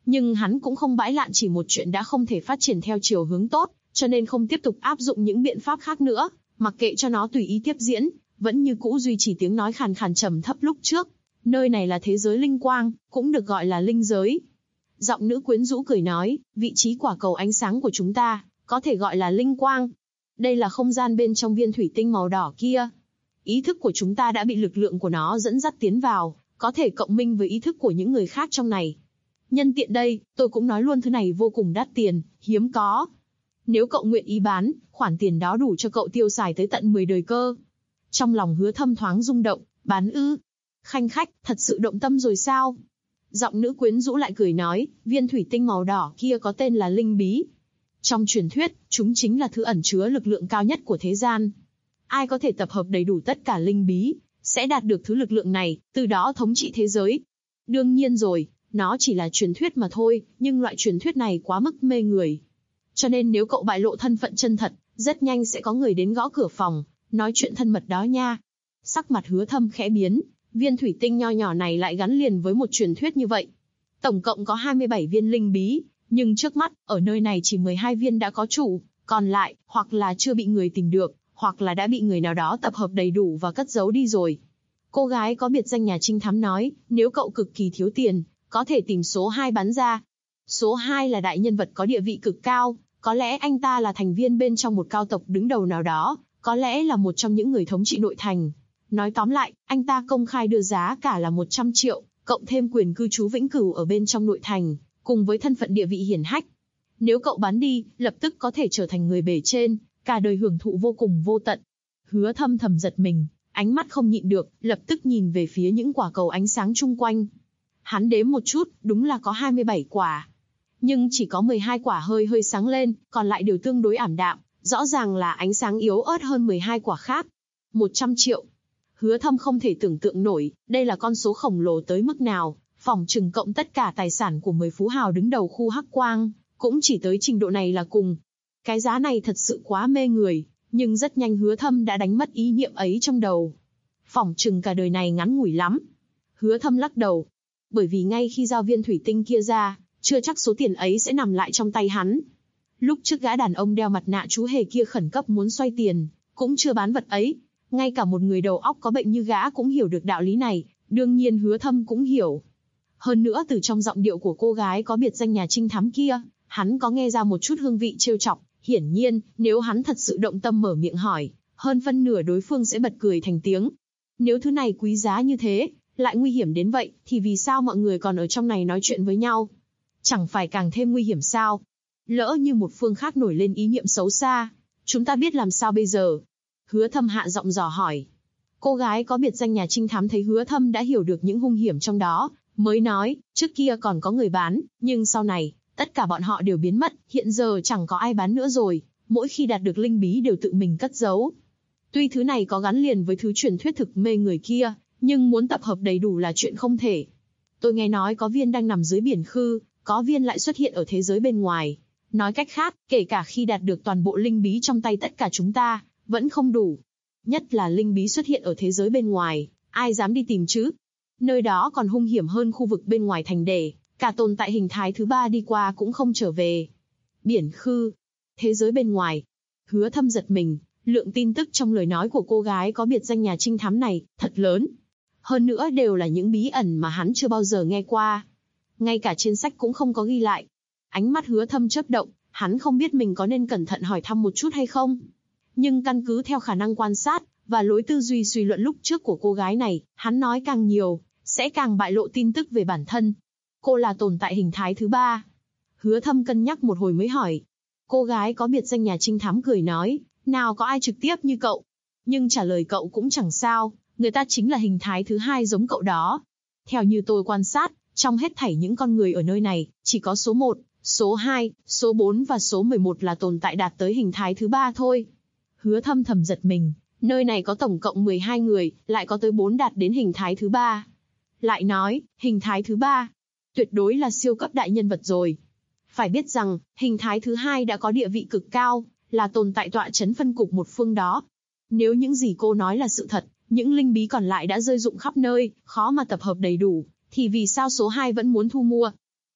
S2: Nhưng hắn cũng không bãi lạn chỉ một chuyện đã không thể phát triển theo chiều hướng tốt, cho nên không tiếp tục áp dụng những biện pháp khác nữa, mặc kệ cho nó tùy ý tiếp diễn, vẫn như cũ duy trì tiếng nói khàn khàn trầm thấp lúc trước. Nơi này là thế giới linh quang, cũng được gọi là linh giới. Giọng nữ quyến rũ cười nói, vị trí quả cầu ánh sáng của chúng ta, có thể gọi là linh quang. Đây là không gian bên trong viên thủy tinh màu đỏ kia. Ý thức của chúng ta đã bị lực lượng của nó dẫn dắt tiến vào, có thể cộng minh với ý thức của những người khác trong này. Nhân tiện đây, tôi cũng nói luôn thứ này vô cùng đắt tiền, hiếm có. Nếu cậu nguyện ý bán, khoản tiền đó đủ cho cậu tiêu xài tới tận 10 đời cơ. Trong lòng Hứa Thâm thoáng rung động, bán ư? Khanh khách, thật sự động tâm rồi sao? Giọng nữ quyến rũ lại cười nói, viên thủy tinh màu đỏ kia có tên là linh bí. Trong truyền thuyết, chúng chính là thứ ẩn chứa lực lượng cao nhất của thế gian. Ai có thể tập hợp đầy đủ tất cả linh bí, sẽ đạt được thứ lực lượng này, từ đó thống trị thế giới. Đương nhiên rồi, nó chỉ là truyền thuyết mà thôi, nhưng loại truyền thuyết này quá mức mê người. Cho nên nếu cậu bại lộ thân phận chân thật, rất nhanh sẽ có người đến gõ cửa phòng, nói chuyện thân mật đó nha. Sắc mặt Hứa Thâm khẽ biến, viên thủy tinh nho nhỏ này lại gắn liền với một truyền thuyết như vậy. Tổng cộng có 27 viên linh bí, nhưng trước mắt, ở nơi này chỉ 12 viên đã có chủ, còn lại, hoặc là chưa bị người tìm được, hoặc là đã bị người nào đó tập hợp đầy đủ và cất giấu đi rồi. Cô gái có biệt danh nhà trinh thám nói, nếu cậu cực kỳ thiếu tiền, có thể tìm số 2 bán ra. Số 2 là đại nhân vật có địa vị cực cao, có lẽ anh ta là thành viên bên trong một cao tộc đứng đầu nào đó, có lẽ là một trong những người thống trị nội thành. Nói tóm lại, anh ta công khai đưa giá cả là 100 triệu, cộng thêm quyền cư trú vĩnh cửu ở bên trong nội thành, cùng với thân phận địa vị hiển hách. Nếu cậu bán đi, lập tức có thể trở thành người bề trên, cả đời hưởng thụ vô cùng vô tận. Hứa Thâm thầm giật mình, ánh mắt không nhịn được, lập tức nhìn về phía những quả cầu ánh sáng chung quanh. Hắn đếm một chút, đúng là có 27 quả. Nhưng chỉ có 12 quả hơi hơi sáng lên, còn lại đều tương đối ảm đạm, rõ ràng là ánh sáng yếu ớt hơn 12 quả khác. 100 triệu. Hứa Thâm không thể tưởng tượng nổi, đây là con số khổng lồ tới mức nào, phỏng chừng cộng tất cả tài sản của 10 phú hào đứng đầu khu Hắc Quang, cũng chỉ tới trình độ này là cùng. Cái giá này thật sự quá mê người, nhưng rất nhanh Hứa Thâm đã đánh mất ý niệm ấy trong đầu. Phỏng chừng cả đời này ngắn ngủi lắm. Hứa Thâm lắc đầu, bởi vì ngay khi giao viên thủy tinh kia ra, chưa chắc số tiền ấy sẽ nằm lại trong tay hắn. Lúc trước gã đàn ông đeo mặt nạ chú hề kia khẩn cấp muốn xoay tiền, cũng chưa bán vật ấy. Ngay cả một người đầu óc có bệnh như gã cũng hiểu được đạo lý này, đương nhiên Hứa Thâm cũng hiểu. Hơn nữa từ trong giọng điệu của cô gái có biệt danh nhà trinh thám kia, hắn có nghe ra một chút hương vị trêu chọc. Hiển nhiên, nếu hắn thật sự động tâm mở miệng hỏi, hơn phân nửa đối phương sẽ bật cười thành tiếng. Nếu thứ này quý giá như thế, lại nguy hiểm đến vậy, thì vì sao mọi người còn ở trong này nói chuyện với nhau? Chẳng phải càng thêm nguy hiểm sao? Lỡ như một phương khác nổi lên ý niệm xấu xa, chúng ta biết làm sao bây giờ? Hứa Thâm hạ giọng dò hỏi. Cô gái có biệt danh nhà trinh thám thấy Hứa Thâm đã hiểu được những hung hiểm trong đó, mới nói, trước kia còn có người bán, nhưng sau này, tất cả bọn họ đều biến mất, hiện giờ chẳng có ai bán nữa rồi, mỗi khi đạt được linh bí đều tự mình cất giấu. Tuy thứ này có gắn liền với thứ truyền thuyết thực mê người kia, nhưng muốn tập hợp đầy đủ là chuyện không thể. Tôi nghe nói có viên đang nằm dưới biển khư, có viên lại xuất hiện ở thế giới bên ngoài. Nói cách khác, kể cả khi đạt được toàn bộ linh bí trong tay tất cả chúng ta, vẫn không đủ. Nhất là linh bí xuất hiện ở thế giới bên ngoài, ai dám đi tìm chứ? Nơi đó còn hung hiểm hơn khu vực bên ngoài thành đề, cả tồn tại hình thái thứ 3 đi qua cũng không trở về. Biển khư, thế giới bên ngoài. Hứa Thâm giật mình, lượng tin tức trong lời nói của cô gái có biệt danh nhà trinh thám này, thật lớn. Hơn nữa đều là những bí ẩn mà hắn chưa bao giờ nghe qua. Ngay cả trên sách cũng không có ghi lại. Ánh mắt Hứa Thâm chớp động, hắn không biết mình có nên cẩn thận hỏi thăm một chút hay không. Nhưng căn cứ theo khả năng quan sát, và lối tư duy suy luận lúc trước của cô gái này, hắn nói càng nhiều, sẽ càng bại lộ tin tức về bản thân. Cô là tồn tại hình thái thứ 3. Hứa Thâm cân nhắc một hồi mới hỏi. Cô gái có biệt danh nhà trinh thám cười nói, nào có ai trực tiếp như cậu. Nhưng trả lời cậu cũng chẳng sao, người ta chính là hình thái thứ 2 giống cậu đó. Theo như tôi quan sát, trong hết thảy những con người ở nơi này, chỉ có số 1, số 2, số 4 và số 11 là tồn tại đạt tới hình thái thứ 3 thôi. Hứa Thâm thầm giật mình, nơi này có tổng cộng 12 người, lại có tới 4 đạt đến hình thái thứ 3. Lại nói, hình thái thứ 3, tuyệt đối là siêu cấp đại nhân vật rồi. Phải biết rằng, hình thái thứ 2 đã có địa vị cực cao, là tồn tại tọa chấn phân cục một phương đó. Nếu những gì cô nói là sự thật, những linh bí còn lại đã rơi rụng khắp nơi, khó mà tập hợp đầy đủ, thì vì sao số 2 vẫn muốn thu mua?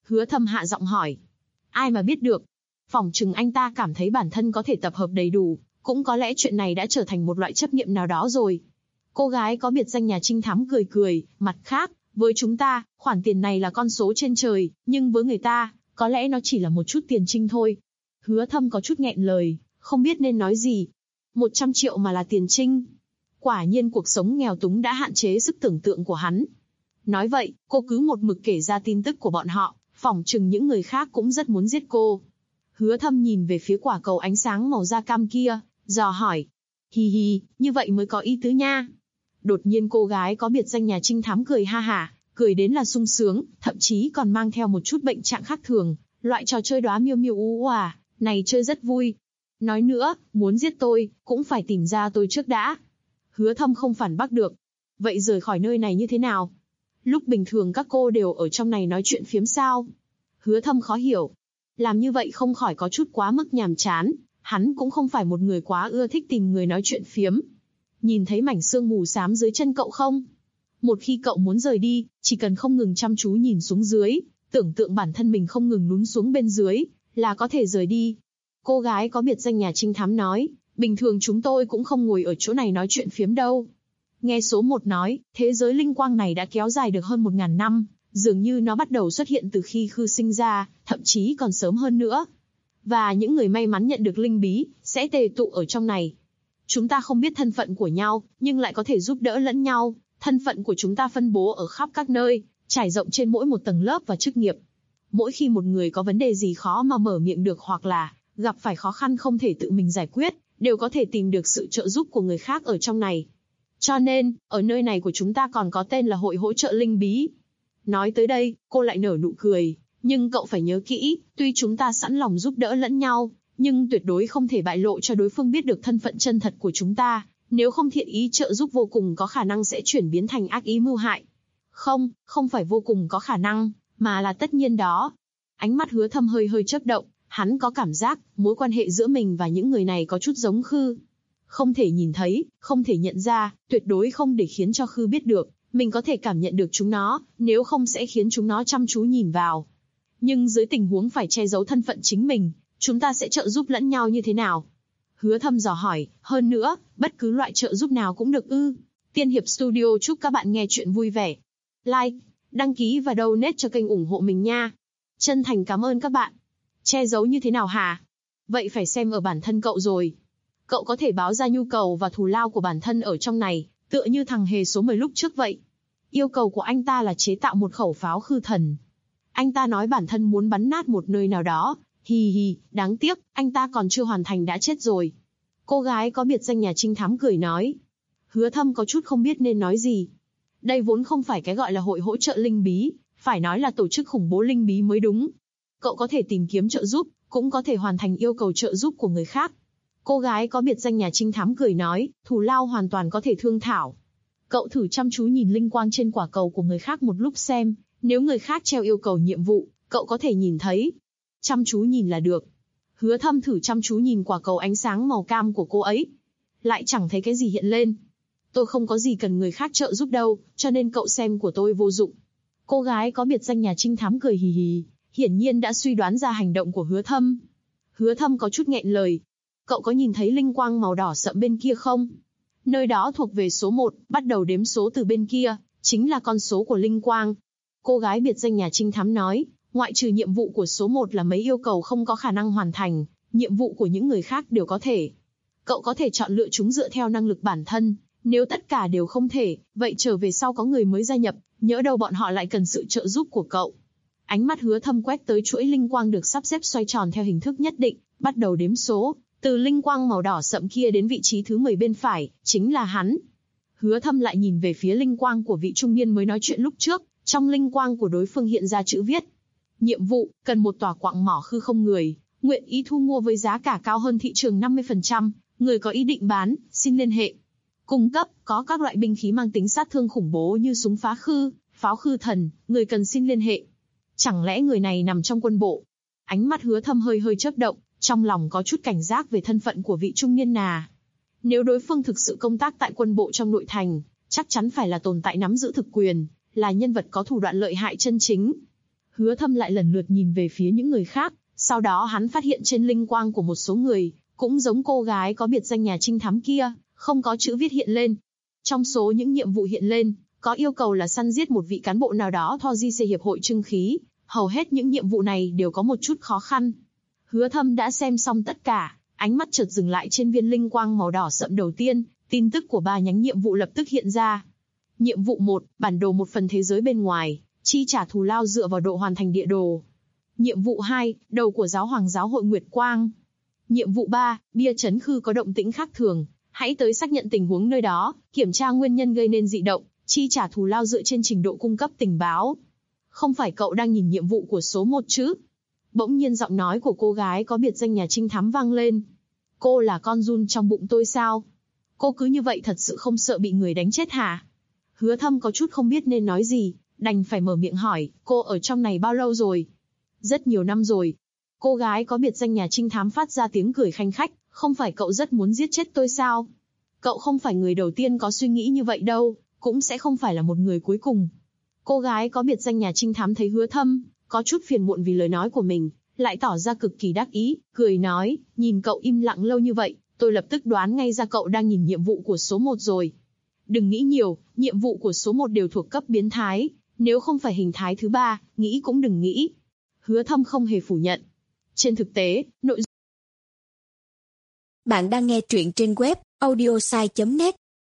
S2: Hứa Thâm hạ giọng hỏi. Ai mà biết được. Phỏng chừng anh ta cảm thấy bản thân có thể tập hợp đầy đủ, cũng có lẽ chuyện này đã trở thành một loại chấp niệm nào đó rồi. Cô gái có biệt danh nhà trinh thám cười cười, mặt khác, với chúng ta, khoản tiền này là con số trên trời, nhưng với người ta, có lẽ nó chỉ là một chút tiền trinh thôi. Hứa Thâm có chút nghẹn lời, không biết nên nói gì. 100 triệu mà là tiền trinh. Quả nhiên cuộc sống nghèo túng đã hạn chế sức tưởng tượng của hắn. Nói vậy, cô cứ một mực kể ra tin tức của bọn họ, phỏng chừng những người khác cũng rất muốn giết cô. Hứa Thâm nhìn về phía quả cầu ánh sáng màu da cam kia, dò hỏi. Hi hi, như vậy mới có ý tứ nha. Đột nhiên cô gái có biệt danh nhà trinh thám cười ha hả, cười đến là sung sướng, thậm chí còn mang theo một chút bệnh trạng khác thường, loại trò chơi đóa miêu miêu ú à, này chơi rất vui. Nói nữa, muốn giết tôi, cũng phải tìm ra tôi trước đã. Hứa Thâm không phản bác được. Vậy rời khỏi nơi này như thế nào? Lúc bình thường các cô đều ở trong này nói chuyện phiếm sao? Hứa Thâm khó hiểu. Làm như vậy không khỏi có chút quá mức nhàm chán, hắn cũng không phải một người quá ưa thích tìm người nói chuyện phiếm. Nhìn thấy mảnh sương mù xám dưới chân cậu không? Một khi cậu muốn rời đi, chỉ cần không ngừng chăm chú nhìn xuống dưới, tưởng tượng bản thân mình không ngừng lún xuống bên dưới, là có thể rời đi. Cô gái có biệt danh nhà trinh thám nói, bình thường chúng tôi cũng không ngồi ở chỗ này nói chuyện phiếm đâu. Nghe số 1 nói, thế giới linh quang này đã kéo dài được hơn 1000 năm, dường như nó bắt đầu xuất hiện từ khi Khư sinh ra, thậm chí còn sớm hơn nữa. Và những người may mắn nhận được linh bí, sẽ tề tụ ở trong này. Chúng ta không biết thân phận của nhau, nhưng lại có thể giúp đỡ lẫn nhau. Thân phận của chúng ta phân bố ở khắp các nơi, trải rộng trên mỗi một tầng lớp và chức nghiệp. Mỗi khi một người có vấn đề gì khó mà mở miệng được hoặc là gặp phải khó khăn không thể tự mình giải quyết, đều có thể tìm được sự trợ giúp của người khác ở trong này. Cho nên, ở nơi này của chúng ta còn có tên là Hội Hỗ trợ Linh Bí. Nói tới đây, cô lại nở nụ cười, nhưng cậu phải nhớ kỹ, tuy chúng ta sẵn lòng giúp đỡ lẫn nhau, nhưng tuyệt đối không thể bại lộ cho đối phương biết được thân phận chân thật của chúng ta, nếu không thiện ý trợ giúp vô cùng có khả năng sẽ chuyển biến thành ác ý mưu hại. Không phải vô cùng có khả năng, mà là tất nhiên đó. Ánh mắt Hứa Thâm hơi hơi chớp động, hắn có cảm giác, mối quan hệ giữa mình và những người này có chút giống Khư. Không thể nhìn thấy, không thể nhận ra, tuyệt đối không để khiến cho Khư biết được, mình có thể cảm nhận được chúng nó, nếu không sẽ khiến chúng nó chăm chú nhìn vào. Nhưng dưới tình huống phải che giấu thân phận chính mình, chúng ta sẽ trợ giúp lẫn nhau như thế nào? Hứa Thâm dò hỏi, hơn nữa, bất cứ loại trợ giúp nào cũng được ư? Tiên Hiệp Studio chúc các bạn nghe chuyện vui vẻ. Like, đăng ký và donate cho kênh ủng hộ mình nha. Chân thành cảm ơn các bạn. Che giấu như thế nào hả? Vậy phải xem ở bản thân cậu rồi. Cậu có thể báo ra nhu cầu và thù lao của bản thân ở trong này, tựa như thằng hề số 10 lúc trước vậy. Yêu cầu của anh ta là chế tạo một khẩu pháo Khư thần. Anh ta nói bản thân muốn bắn nát một nơi nào đó. Hì hì, đáng tiếc, anh ta còn chưa hoàn thành đã chết rồi. Cô gái có biệt danh nhà trinh thám cười nói. Hứa Thâm có chút không biết nên nói gì. Đây vốn không phải cái gọi là hội hỗ trợ linh bí, phải nói là tổ chức khủng bố linh bí mới đúng. Cậu có thể tìm kiếm trợ giúp, cũng có thể hoàn thành yêu cầu trợ giúp của người khác. Cô gái có biệt danh nhà trinh thám cười nói, thù lao hoàn toàn có thể thương thảo. Cậu thử chăm chú nhìn linh quang trên quả cầu của người khác một lúc xem, nếu người khác treo yêu cầu nhiệm vụ, cậu có thể nhìn thấy. Chăm chú nhìn là được. Hứa Thâm thử chăm chú nhìn quả cầu ánh sáng màu cam của cô ấy. Lại chẳng thấy cái gì hiện lên. Tôi không có gì cần người khác trợ giúp đâu, cho nên cậu xem của tôi vô dụng. Cô gái có biệt danh nhà trinh thám cười hì hì, hiển nhiên đã suy đoán ra hành động của Hứa Thâm. Hứa Thâm có chút nghẹn lời. Cậu có nhìn thấy linh quang màu đỏ sậm bên kia không? Nơi đó thuộc về số 1, bắt đầu đếm số từ bên kia, chính là con số của linh quang. Cô gái biệt danh nhà trinh thám nói, ngoại trừ nhiệm vụ của số 1 là mấy yêu cầu không có khả năng hoàn thành, nhiệm vụ của những người khác đều có thể. Cậu có thể chọn lựa chúng dựa theo năng lực bản thân, nếu tất cả đều không thể, vậy trở về sau có người mới gia nhập, nhỡ đâu bọn họ lại cần sự trợ giúp của cậu. Ánh mắt Hứa Thâm quét tới chuỗi linh quang được sắp xếp xoay tròn theo hình thức nhất định, bắt đầu đếm số, từ linh quang màu đỏ sậm kia đến vị trí thứ 10 bên phải, chính là hắn. Hứa Thâm lại nhìn về phía linh quang của vị trung niên mới nói chuyện lúc trước, trong linh quang của đối phương hiện ra chữ viết. Nhiệm vụ, cần một tòa quặng mỏ Khư không người, nguyện ý thu mua với giá cả cao hơn thị trường 50%, người có ý định bán, xin liên hệ. Cung cấp, có các loại binh khí mang tính sát thương khủng bố như súng phá Khư, pháo Khư thần, người cần xin liên hệ. Chẳng lẽ người này nằm trong quân bộ? Ánh mắt Hứa Thâm hơi hơi chớp động, trong lòng có chút cảnh giác về thân phận của vị trung niên nà. Nếu đối phương thực sự công tác tại quân bộ trong nội thành, chắc chắn phải là tồn tại nắm giữ thực quyền, là nhân vật có thủ đoạn lợi hại chân chính. Hứa Thâm lại lần lượt nhìn về phía những người khác, sau đó hắn phát hiện trên linh quang của một số người, cũng giống cô gái có biệt danh nhà trinh thám kia, không có chữ viết hiện lên. Trong số những nhiệm vụ hiện lên, có yêu cầu là săn giết một vị cán bộ nào đó Thorgise hiệp hội trưng khí, hầu hết những nhiệm vụ này đều có một chút khó khăn. Hứa Thâm đã xem xong tất cả, ánh mắt chợt dừng lại trên viên linh quang màu đỏ sậm đầu tiên, tin tức của 3 nhánh nhiệm vụ lập tức hiện ra. Nhiệm vụ 1, bản đồ một phần thế giới bên ngoài, chi trả thù lao dựa vào độ hoàn thành địa đồ. Nhiệm vụ 2, đầu của giáo hoàng giáo hội Nguyệt Quang. Nhiệm vụ 3, bia trấn khư có động tĩnh khác thường, hãy tới xác nhận tình huống nơi đó, kiểm tra nguyên nhân gây nên dị động, chi trả thù lao dựa trên trình độ cung cấp tình báo. Không phải cậu đang nhìn nhiệm vụ của số 1 chứ? Bỗng nhiên giọng nói của cô gái có biệt danh nhà trinh thám vang lên. Cô là con giun trong bụng tôi sao? Cô cứ như vậy thật sự không sợ bị người đánh chết hả? Hứa Thâm có chút không biết nên nói gì, đành phải mở miệng hỏi, cô ở trong này bao lâu rồi? Rất nhiều năm rồi. Cô gái có biệt danh nhà trinh thám phát ra tiếng cười khanh khách, không phải cậu rất muốn giết chết tôi sao? Cậu không phải người đầu tiên có suy nghĩ như vậy đâu, cũng sẽ không phải là một người cuối cùng. Cô gái có biệt danh nhà trinh thám thấy Hứa Thâm có chút phiền muộn vì lời nói của mình, lại tỏ ra cực kỳ đắc ý, cười nói, nhìn cậu im lặng lâu như vậy, tôi lập tức đoán ngay ra cậu đang nhìn nhiệm vụ của số 1 rồi. Đừng nghĩ nhiều, nhiệm vụ của số 1 đều thuộc cấp biến thái, nếu không phải hình thái thứ 3, nghĩ cũng đừng nghĩ. Hứa Thâm không hề phủ nhận. Trên thực tế, nội
S3: Bạn đang nghe truyện trên web audiosai.net.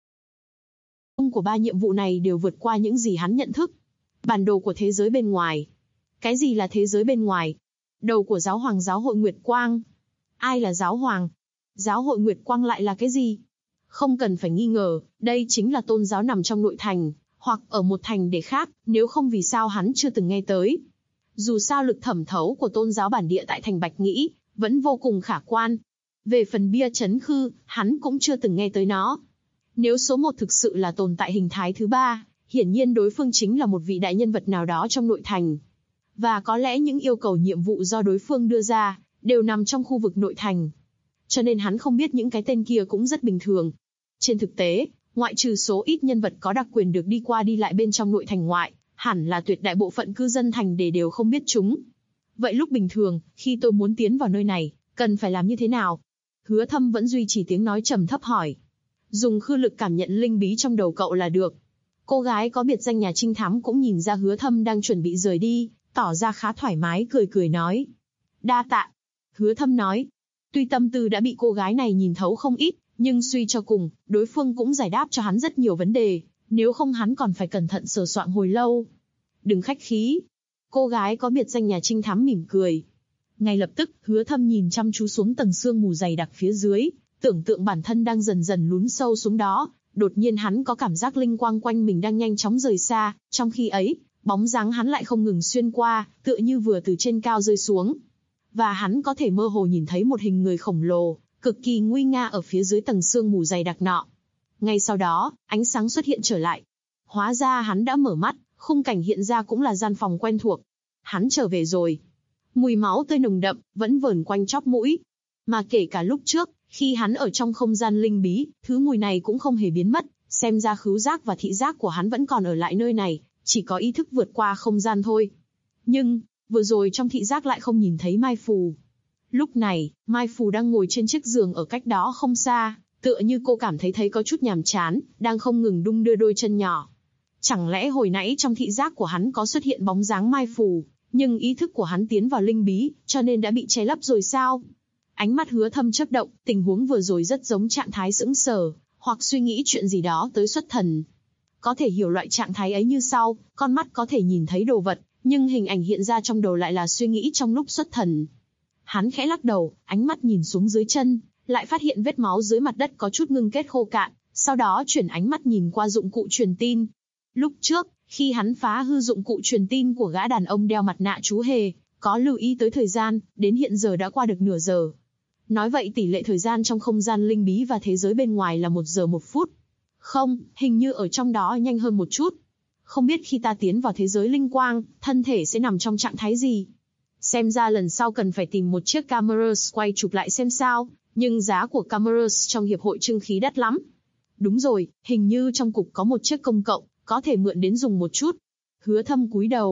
S2: dung của 3 nhiệm vụ này đều vượt qua những gì hắn nhận thức. Bản đồ của thế giới bên ngoài. Cái gì là thế giới bên ngoài? Đầu của giáo hoàng giáo hội Nguyệt Quang. Ai là giáo hoàng? Giáo hội Nguyệt Quang lại là cái gì? Không cần phải nghi ngờ, đây chính là tôn giáo nằm trong nội thành, hoặc ở một thành để khác, nếu không vì sao hắn chưa từng nghe tới. Dù sao lực thẩm thấu của tôn giáo bản địa tại thành Bạch Nghĩ vẫn vô cùng khả quan. Về phần bia trấn khư, hắn cũng chưa từng nghe tới nó. Nếu số 1 thực sự là tồn tại hình thái thứ 3, hiển nhiên đối phương chính là một vị đại nhân vật nào đó trong nội thành. Và có lẽ những yêu cầu nhiệm vụ do đối phương đưa ra, đều nằm trong khu vực nội thành. Cho nên hắn không biết những cái tên kia cũng rất bình thường. Trên thực tế, ngoại trừ số ít nhân vật có đặc quyền được đi qua đi lại bên trong nội thành ngoại, hẳn là tuyệt đại bộ phận cư dân thành đều không biết chúng. Vậy lúc bình thường, khi tôi muốn tiến vào nơi này, cần phải làm như thế nào? Hứa Thâm vẫn duy trì tiếng nói trầm thấp hỏi. Dùng khư lực cảm nhận linh bí trong đầu cậu là được. Cô gái có biệt danh nhà trinh thám cũng nhìn ra Hứa Thâm đang chuẩn bị rời đi, tỏ ra khá thoải mái cười cười nói. Đa tạ. Hứa Thâm nói. Tuy tâm tư đã bị cô gái này nhìn thấu không ít, nhưng suy cho cùng, đối phương cũng giải đáp cho hắn rất nhiều vấn đề, nếu không hắn còn phải cẩn thận sờ soạng hồi lâu. Đừng khách khí. Cô gái có biệt danh nhà trinh thám mỉm cười. Ngay lập tức, Hứa Thâm nhìn chăm chú xuống tầng sương mù dày đặc phía dưới, tưởng tượng bản thân đang dần dần lún sâu xuống đó. Đột nhiên hắn có cảm giác linh quang quanh mình đang nhanh chóng rời xa, trong khi ấy, bóng dáng hắn lại không ngừng xuyên qua, tựa như vừa từ trên cao rơi xuống. Và hắn có thể mơ hồ nhìn thấy một hình người khổng lồ, cực kỳ nguy nga ở phía dưới tầng sương mù dày đặc nọ. Ngay sau đó, ánh sáng xuất hiện trở lại. Hóa ra hắn đã mở mắt, khung cảnh hiện ra cũng là gian phòng quen thuộc. Hắn trở về rồi. Mùi máu tươi nồng đậm, vẫn vờn quanh chóp mũi. Mà kể cả lúc trước, khi hắn ở trong không gian linh bí, thứ mùi này cũng không hề biến mất, xem ra khứu giác và thị giác của hắn vẫn còn ở lại nơi này, chỉ có ý thức vượt qua không gian thôi. Nhưng, vừa rồi trong thị giác lại không nhìn thấy Mai Phù. Lúc này, Mai Phù đang ngồi trên chiếc giường ở cách đó không xa, tựa như cô cảm thấy có chút nhàm chán, đang không ngừng đung đưa đôi chân nhỏ. Chẳng lẽ hồi nãy trong thị giác của hắn có xuất hiện bóng dáng Mai Phù, nhưng ý thức của hắn tiến vào linh bí, cho nên đã bị che lấp rồi sao? Ánh mắt Hứa Thâm chớp động, tình huống vừa rồi rất giống trạng thái sững sờ, hoặc suy nghĩ chuyện gì đó tới xuất thần. Có thể hiểu loại trạng thái ấy như sau, con mắt có thể nhìn thấy đồ vật, nhưng hình ảnh hiện ra trong đầu lại là suy nghĩ trong lúc xuất thần. Hắn khẽ lắc đầu, ánh mắt nhìn xuống dưới chân, lại phát hiện vết máu dưới mặt đất có chút ngưng kết khô cạn, sau đó chuyển ánh mắt nhìn qua dụng cụ truyền tin. Lúc trước, khi hắn phá hư dụng cụ truyền tin của gã đàn ông đeo mặt nạ chú hề, có lưu ý tới thời gian, đến hiện giờ đã qua được nửa giờ. Nói vậy tỷ lệ thời gian trong không gian linh bí và thế giới bên ngoài là 1 giờ 1 phút. Không, hình như ở trong đó nhanh hơn một chút. Không biết khi ta tiến vào thế giới linh quang, thân thể sẽ nằm trong trạng thái gì? Xem ra lần sau cần phải tìm một chiếc camera quay chụp lại xem sao, nhưng giá của camera trong hiệp hội trưng khí đắt lắm. Đúng rồi, hình như trong cục có một chiếc công cộng, có thể mượn đến dùng một chút. Hứa Thâm cúi đầu,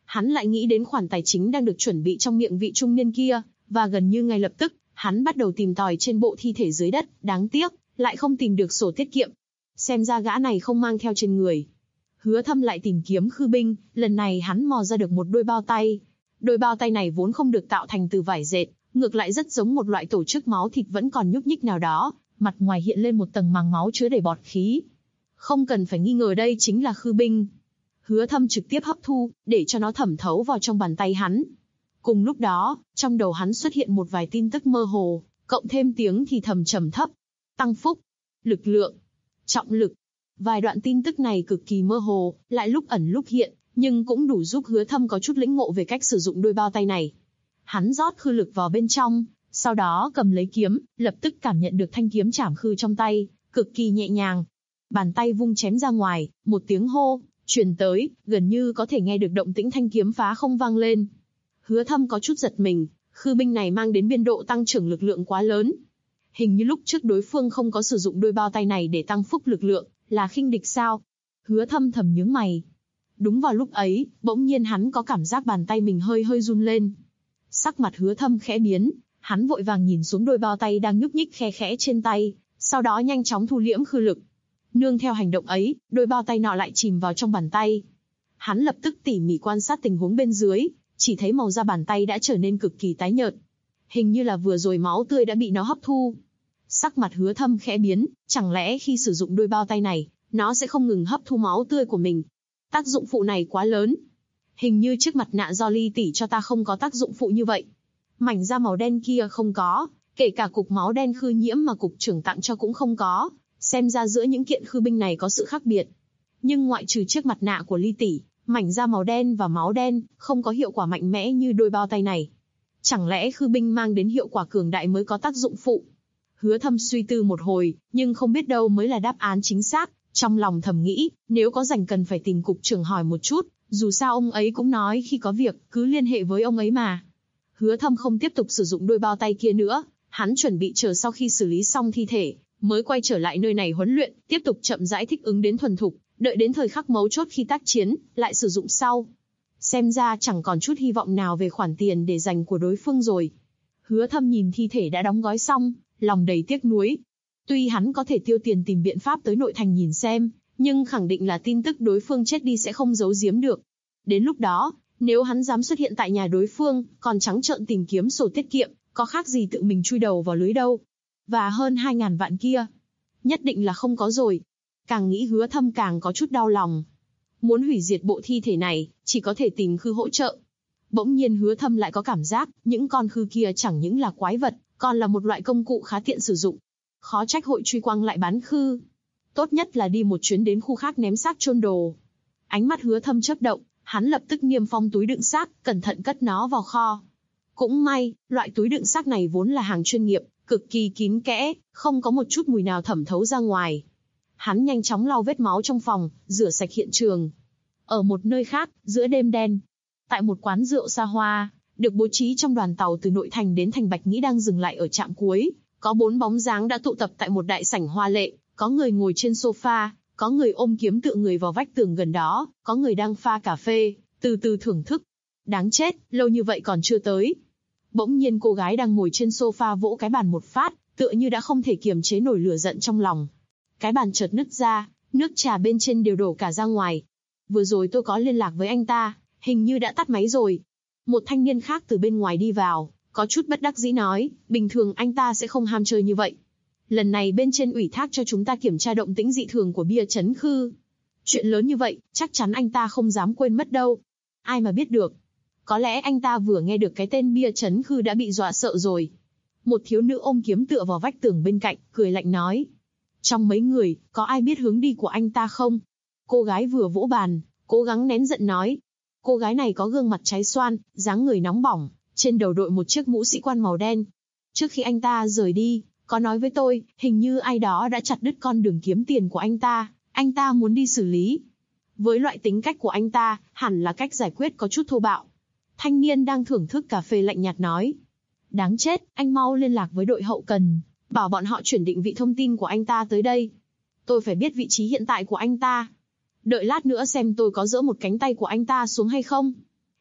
S2: Hắn lại nghĩ đến khoản tài chính đang được chuẩn bị trong miệng vị trung niên kia, và gần như ngay lập tức, hắn bắt đầu tìm tòi trên bộ thi thể dưới đất, đáng tiếc, lại không tìm được sổ tiết kiệm. Xem ra gã này không mang theo trên người. Hứa Thâm lại tìm kiếm Khư Binh, lần này hắn mò ra được một đôi bao tay. Đôi bao tay này vốn không được tạo thành từ vải dệt, ngược lại rất giống một loại tổ chức máu thịt vẫn còn nhúc nhích nào đó, mặt ngoài hiện lên một tầng màng máu chứa đầy bọt khí. Không cần phải nghi ngờ đây chính là Khư Binh. Hứa Thâm trực tiếp hấp thu, để cho nó thẩm thấu vào trong bàn tay hắn. Cùng lúc đó, trong đầu hắn xuất hiện một vài tin tức mơ hồ, cộng thêm tiếng thì thầm trầm thấp. Tăng phúc, lực lượng, trọng lực. Vài đoạn tin tức này cực kỳ mơ hồ, lại lúc ẩn lúc hiện, nhưng cũng đủ giúp Hứa Thâm có chút lĩnh ngộ về cách sử dụng đôi bao tay này. Hắn rót khư lực vào bên trong, sau đó cầm lấy kiếm, lập tức cảm nhận được thanh kiếm chảm khư trong tay, cực kỳ nhẹ nhàng. Bàn tay vung chém ra ngoài, một tiếng hô truyền tới, gần như có thể nghe được động tĩnh thanh kiếm phá không vang lên. Hứa Thâm có chút giật mình, Khư Binh này mang đến biên độ tăng trưởng lực lượng quá lớn. Hình như lúc trước đối phương không có sử dụng đôi bao tay này để tăng phúc lực lượng, là khinh địch sao? Hứa Thâm thầm nhướng mày. Đúng vào lúc ấy, bỗng nhiên hắn có cảm giác bàn tay mình hơi hơi run lên. Sắc mặt Hứa Thâm khẽ biến, hắn vội vàng nhìn xuống đôi bao tay đang nhúc nhích khe khẽ trên tay, sau đó nhanh chóng thu liễm khư lực. Nương theo hành động ấy, đôi bao tay nọ lại chìm vào trong bàn tay. Hắn lập tức tỉ mỉ quan sát tình huống bên dưới, chỉ thấy màu da bàn tay đã trở nên cực kỳ tái nhợt. Hình như là vừa rồi máu tươi đã bị nó hấp thu. Sắc mặt Hứa Thâm khẽ biến, chẳng lẽ khi sử dụng đôi bao tay này, nó sẽ không ngừng hấp thu máu tươi của mình? Tác dụng phụ này quá lớn. Hình như chiếc mặt nạ do Ly tỷ cho ta không có tác dụng phụ như vậy. Mảnh da màu đen kia không có, kể cả cục máu đen Khư Nhiễm mà cục trưởng tặng cho cũng không có. Xem ra giữa những kiện Khư Binh này có sự khác biệt. Nhưng ngoại trừ chiếc mặt nạ của Ly tỷ, mảnh da màu đen và máu đen không có hiệu quả mạnh mẽ như đôi bao tay này. Chẳng lẽ Khư Binh mang đến hiệu quả cường đại mới có tác dụng phụ? Hứa Thâm suy tư một hồi, nhưng không biết đâu mới là đáp án chính xác. Trong lòng thầm nghĩ, nếu có rảnh cần phải tìm cục trưởng hỏi một chút, dù sao ông ấy cũng nói khi có việc, cứ liên hệ với ông ấy mà. Hứa Thâm không tiếp tục sử dụng đôi bao tay kia nữa, hắn chuẩn bị chờ sau khi xử lý xong thi thể, mới quay trở lại nơi này huấn luyện, tiếp tục chậm rãi thích ứng đến thuần thục, đợi đến thời khắc mấu chốt khi tác chiến, lại sử dụng sau. Xem ra chẳng còn chút hy vọng nào về khoản tiền để dành của đối phương rồi. Hứa Thâm nhìn thi thể đã đóng gói xong, lòng đầy tiếc nuối. Tuy hắn có thể tiêu tiền tìm biện pháp tới nội thành nhìn xem, nhưng khẳng định là tin tức đối phương chết đi sẽ không giấu giếm được. Đến lúc đó, nếu hắn dám xuất hiện tại nhà đối phương, còn trắng trợn tìm kiếm sổ tiết kiệm, có khác gì tự mình chui đầu vào lưới đâu. Và hơn 2.000 vạn kia, nhất định là không có rồi. Càng nghĩ Hứa Thâm càng có chút đau lòng. Muốn hủy diệt bộ thi thể này, chỉ có thể tìm Khư hỗ trợ. Bỗng nhiên Hứa Thâm lại có cảm giác, những con Khư kia chẳng những là quái vật, còn là một loại công cụ khá tiện sử dụng. Khó trách hội truy quang lại bán Khư. Tốt nhất là đi một chuyến đến khu khác ném xác chôn đồ. Ánh mắt Hứa Thâm chớp động, hắn lập tức niêm phong túi đựng xác, cẩn thận cất nó vào kho. Cũng may, loại túi đựng xác này vốn là hàng chuyên nghiệp, cực kỳ kín kẽ, không có một chút mùi nào thẩm thấu ra ngoài. Hắn nhanh chóng lau vết máu trong phòng, rửa sạch hiện trường. Ở một nơi khác, giữa đêm đen, tại một quán rượu xa hoa, được bố trí trong đoàn tàu từ nội thành đến thành Bạch Nghĩ đang dừng lại ở trạm cuối, có 4 bóng dáng đã tụ tập tại một đại sảnh hoa lệ, có người ngồi trên sofa, có người ôm kiếm tựa người vào vách tường gần đó, có người đang pha cà phê, từ từ thưởng thức. Đáng chết, lâu như vậy còn chưa tới. Bỗng nhiên cô gái đang ngồi trên sofa vỗ cái bàn một phát, tựa như đã không thể kiềm chế nổi lửa giận trong lòng. Cái bàn chợt nứt ra, nước trà bên trên đều đổ cả ra ngoài. Vừa rồi tôi có liên lạc với anh ta, hình như đã tắt máy rồi. Một thanh niên khác từ bên ngoài đi vào, có chút bất đắc dĩ nói, bình thường anh ta sẽ không ham chơi như vậy. Lần này bên trên ủy thác cho chúng ta kiểm tra động tĩnh dị thường của bia trấn Khư. Chuyện lớn như vậy, chắc chắn anh ta không dám quên mất đâu. Ai mà biết được. Có lẽ anh ta vừa nghe được cái tên bia trấn Khư đã bị dọa sợ rồi. Một thiếu nữ ôm kiếm tựa vào vách tường bên cạnh, cười lạnh nói. Trong mấy người, có ai biết hướng đi của anh ta không? Cô gái vừa vỗ bàn, cố gắng nén giận nói. Cô gái này có gương mặt trái xoan, dáng người nóng bỏng, trên đầu đội một chiếc mũ sĩ quan màu đen. Trước khi anh ta rời đi, có nói với tôi, hình như ai đó đã chặt đứt con đường kiếm tiền của anh ta muốn đi xử lý. Với loại tính cách của anh ta, hẳn là cách giải quyết có chút thô bạo. Thanh niên đang thưởng thức cà phê lạnh nhạt nói. Đáng chết, anh mau liên lạc với đội hậu cần, bảo bọn họ chuyển định vị thông tin của anh ta tới đây. Tôi phải biết vị trí hiện tại của anh ta. Đợi lát nữa xem tôi có giỡ một cánh tay của anh ta xuống hay không.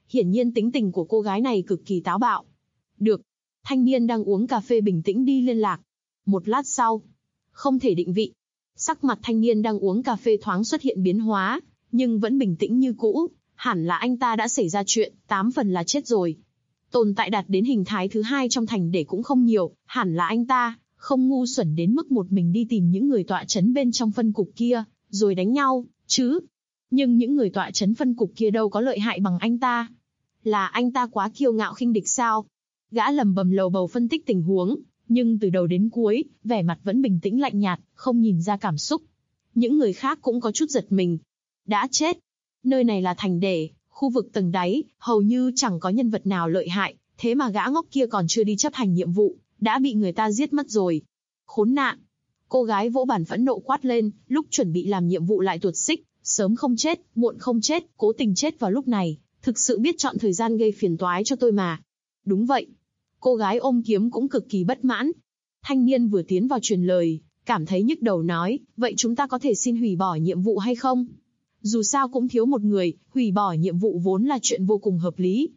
S2: hiển nhiên tính tình của cô gái này cực kỳ táo bạo. Được. Thanh niên đang uống cà phê bình tĩnh đi liên lạc. Một lát sau, không thể định vị. Sắc mặt thanh niên đang uống cà phê thoáng xuất hiện biến hóa, nhưng vẫn bình tĩnh như cũ. Hẳn là anh ta đã xảy ra chuyện, 8 phần là chết rồi. Tồn tại đạt đến hình thái thứ 2 trong thành để cũng không nhiều, hẳn là anh ta không ngu xuẩn đến mức một mình đi tìm những người tọa trấn bên trong phân cục kia, rồi đánh nhau, chứ. Nhưng những người tọa trấn phân cục kia đâu có lợi hại bằng anh ta. Là anh ta quá kiêu ngạo khinh địch sao? Gã lầm bầm lầu bầu phân tích tình huống, nhưng từ đầu đến cuối, vẻ mặt vẫn bình tĩnh lạnh nhạt, không nhìn ra cảm xúc. Những người khác cũng có chút giật mình. Đã chết. Nơi này là thành để, khu vực tầng đáy, hầu như chẳng có nhân vật nào lợi hại, thế mà gã ngốc kia còn chưa đi chấp hành nhiệm vụ, đã bị người ta giết mất rồi. Khốn nạn. Cô gái vỗ bàn phẫn nộ quát lên, lúc chuẩn bị làm nhiệm vụ lại tuột xích, sớm không chết, muộn không chết, cố tình chết vào lúc này, thực sự biết chọn thời gian gây phiền toái cho tôi mà. Đúng vậy. Cô gái ôm kiếm cũng cực kỳ bất mãn. Thanh niên vừa tiến vào truyền lời, cảm thấy nhức đầu nói, vậy chúng ta có thể xin hủy bỏ nhiệm vụ hay không? Dù sao cũng thiếu một người, hủy bỏ nhiệm vụ vốn là chuyện vô cùng hợp lý.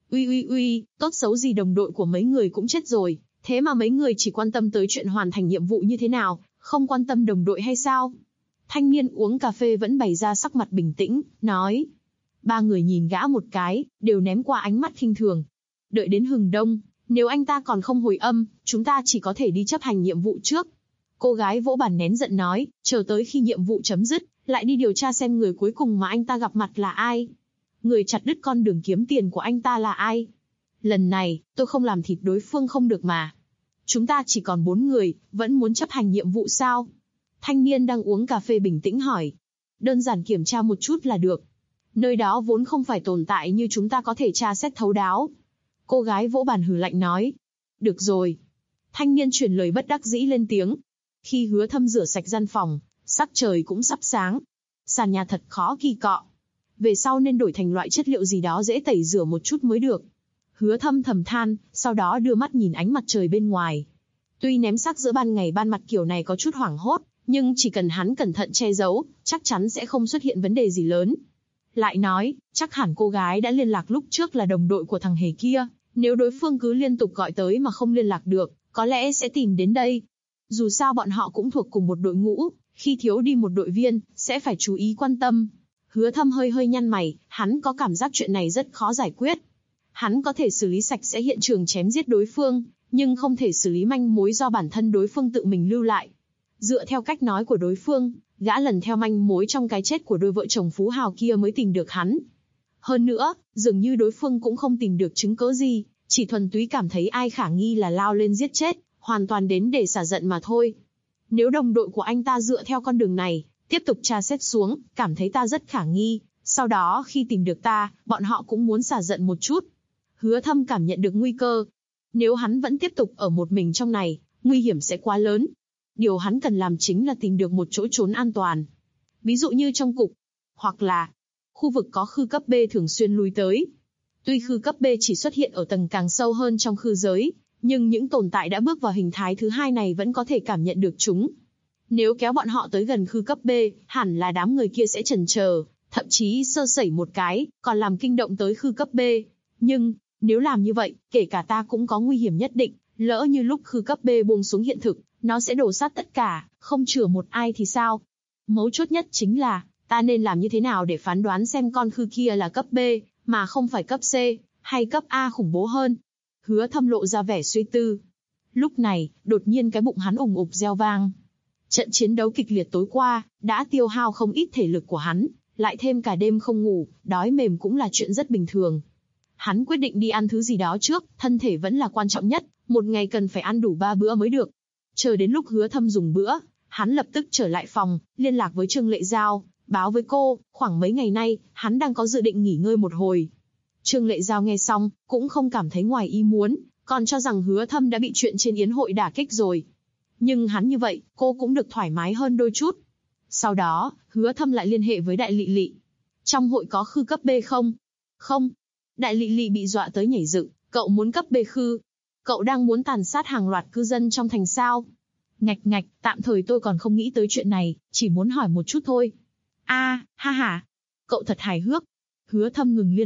S2: Uy, tốt xấu gì đồng đội của mấy người cũng chết rồi, thế mà mấy người chỉ quan tâm tới chuyện hoàn thành nhiệm vụ như thế nào, không quan tâm đồng đội hay sao? Thanh niên uống cà phê vẫn bày ra sắc mặt bình tĩnh, nói. 3 người nhìn gã một cái, đều ném qua ánh mắt khinh thường. Đợi đến hừng đông, nếu anh ta còn không hồi âm, chúng ta chỉ có thể đi chấp hành nhiệm vụ trước. Cô gái vỗ bàn nén giận nói, chờ tới khi nhiệm vụ chấm dứt, lại đi điều tra xem người cuối cùng mà anh ta gặp mặt là ai. Người chặt đứt con đường kiếm tiền của anh ta là ai. Lần này, tôi không làm thịt đối phương không được mà. Chúng ta chỉ còn 4 người, vẫn muốn chấp hành nhiệm vụ sao? Thanh niên đang uống cà phê bình tĩnh hỏi. Đơn giản kiểm tra một chút là được. Nơi đó vốn không phải tồn tại như chúng ta có thể tra xét thấu đáo. Cô gái vỗ bàn hừ lạnh nói. Được rồi. Thanh niên truyền lời bất đắc dĩ lên tiếng. Khi Hứa Thâm rửa sạch gian phòng, sắc trời cũng sắp sáng. Sàn nhà thật khó kỳ cọ. Về sau nên đổi thành loại chất liệu gì đó dễ tẩy rửa một chút mới được. Hứa Thâm thầm than, sau đó đưa mắt nhìn ánh mặt trời bên ngoài. Tuy ném xác giữa ban ngày ban mặt kiểu này có chút hoảng hốt, nhưng chỉ cần hắn cẩn thận che giấu, chắc chắn sẽ không xuất hiện vấn đề gì lớn. Lại nói, chắc hẳn cô gái đã liên lạc lúc trước là đồng đội của thằng hề kia, nếu đối phương cứ liên tục gọi tới mà không liên lạc được, có lẽ sẽ tìm đến đây. Dù sao bọn họ cũng thuộc cùng một đội ngũ, khi thiếu đi một đội viên, sẽ phải chú ý quan tâm. Hứa Thâm hơi nhăn mày, hắn có cảm giác chuyện này rất khó giải quyết. Hắn có thể xử lý sạch sẽ hiện trường chém giết đối phương, nhưng không thể xử lý manh mối do bản thân đối phương tự mình lưu lại. Dựa theo cách nói của đối phương, gã lần theo manh mối trong cái chết của đôi vợ chồng phú hào kia mới tìm được hắn. Hơn nữa, dường như đối phương cũng không tìm được chứng cớ gì, chỉ thuần túy cảm thấy ai khả nghi là lao lên giết chết, hoàn toàn đến để xả giận mà thôi. Nếu đồng đội của anh ta dựa theo con đường này, tiếp tục tra xét xuống, cảm thấy ta rất khả nghi, sau đó khi tìm được ta, bọn họ cũng muốn xả giận một chút. Hứa Thâm cảm nhận được nguy cơ. Nếu hắn vẫn tiếp tục ở một mình trong này, nguy hiểm sẽ quá lớn. Điều hắn cần làm chính là tìm được một chỗ trốn an toàn. Ví dụ như trong cục, hoặc là khu vực có khư cấp B thường xuyên lui tới. Tuy khư cấp B chỉ xuất hiện ở tầng càng sâu hơn trong khư giới, nhưng những tồn tại đã bước vào hình thái thứ 2 này vẫn có thể cảm nhận được chúng. Nếu kéo bọn họ tới gần khư cấp B, hẳn là đám người kia sẽ chần chờ, thậm chí sơ sẩy một cái, còn làm kinh động tới khư cấp B. Nhưng, nếu làm như vậy, kể cả ta cũng có nguy hiểm nhất định, lỡ như lúc khư cấp B buông xuống hiện thực, nó sẽ đổ sát tất cả, không chừa một ai thì sao? Mấu chốt nhất chính là, ta nên làm như thế nào để phán đoán xem con khư kia là cấp B, mà không phải cấp C, hay cấp A khủng bố hơn? Hứa Thâm lộ ra vẻ suy tư. Lúc này, đột nhiên cái bụng hắn ùng ục reo vang. Trận chiến đấu kịch liệt tối qua, đã tiêu hao không ít thể lực của hắn, lại thêm cả đêm không ngủ, đói mềm cũng là chuyện rất bình thường. Hắn quyết định đi ăn thứ gì đó trước, thân thể vẫn là quan trọng nhất, một ngày cần phải ăn đủ 3 bữa mới được. Chờ đến lúc Hứa Thâm dùng bữa, hắn lập tức trở lại phòng, liên lạc với Trương Lệ Giao, báo với cô, khoảng mấy ngày nay, hắn đang có dự định nghỉ ngơi một hồi. Trương Lệ Giao nghe xong, cũng không cảm thấy ngoài ý muốn, còn cho rằng Hứa Thâm đã bị chuyện trên yến hội đả kích rồi. Nhưng hắn như vậy, cô cũng được thoải mái hơn đôi chút. Sau đó, Hứa Thâm lại liên hệ với Đại Lị Lị. Trong hội có khư cấp B không? Không. Đại Lị Lị bị dọa tới nhảy dựng, cậu muốn cấp B khư? Cậu đang muốn tàn sát hàng loạt cư dân trong thành sao? Ngạch, tạm thời tôi còn không nghĩ tới chuyện này, chỉ muốn hỏi một chút thôi. Ha ha. Cậu thật hài hước. Hứa Thâm ngừng liên lạc,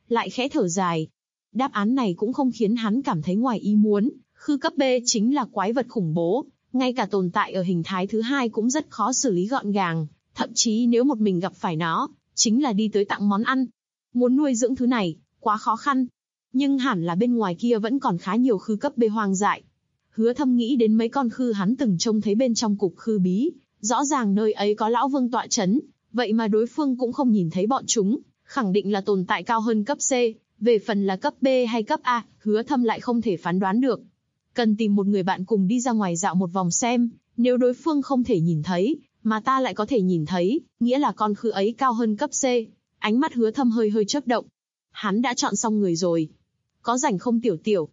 S2: lại khẽ thở dài. Đáp án này cũng không khiến hắn cảm thấy ngoài ý muốn, khư cấp B chính là quái vật khủng bố, ngay cả tồn tại ở hình thái thứ hai cũng rất khó xử lý gọn gàng, thậm chí nếu một mình gặp phải nó, chính là đi tới tặng món ăn. Muốn nuôi dưỡng thứ này, quá khó khăn. Nhưng hẳn là bên ngoài kia vẫn còn khá nhiều khư cấp B hoang dại. Hứa Thâm nghĩ đến mấy con khư hắn từng trông thấy bên trong cục khư bí, rõ ràng nơi ấy có lão vương tọa chấn, vậy mà đối phương cũng không nhìn thấy bọn chúng, khẳng định là tồn tại cao hơn cấp C, về phần là cấp B hay cấp A, Hứa Thâm lại không thể phán đoán được. Cần tìm một người bạn cùng đi ra ngoài dạo một vòng xem, nếu đối phương không thể nhìn thấy, mà ta lại có thể nhìn thấy, nghĩa là con khư ấy cao hơn cấp C. Ánh mắt Hứa Thâm hơi hơi chớp động. Hắn đã chọn xong người rồi. Có rảnh không Tiểu Tiểu?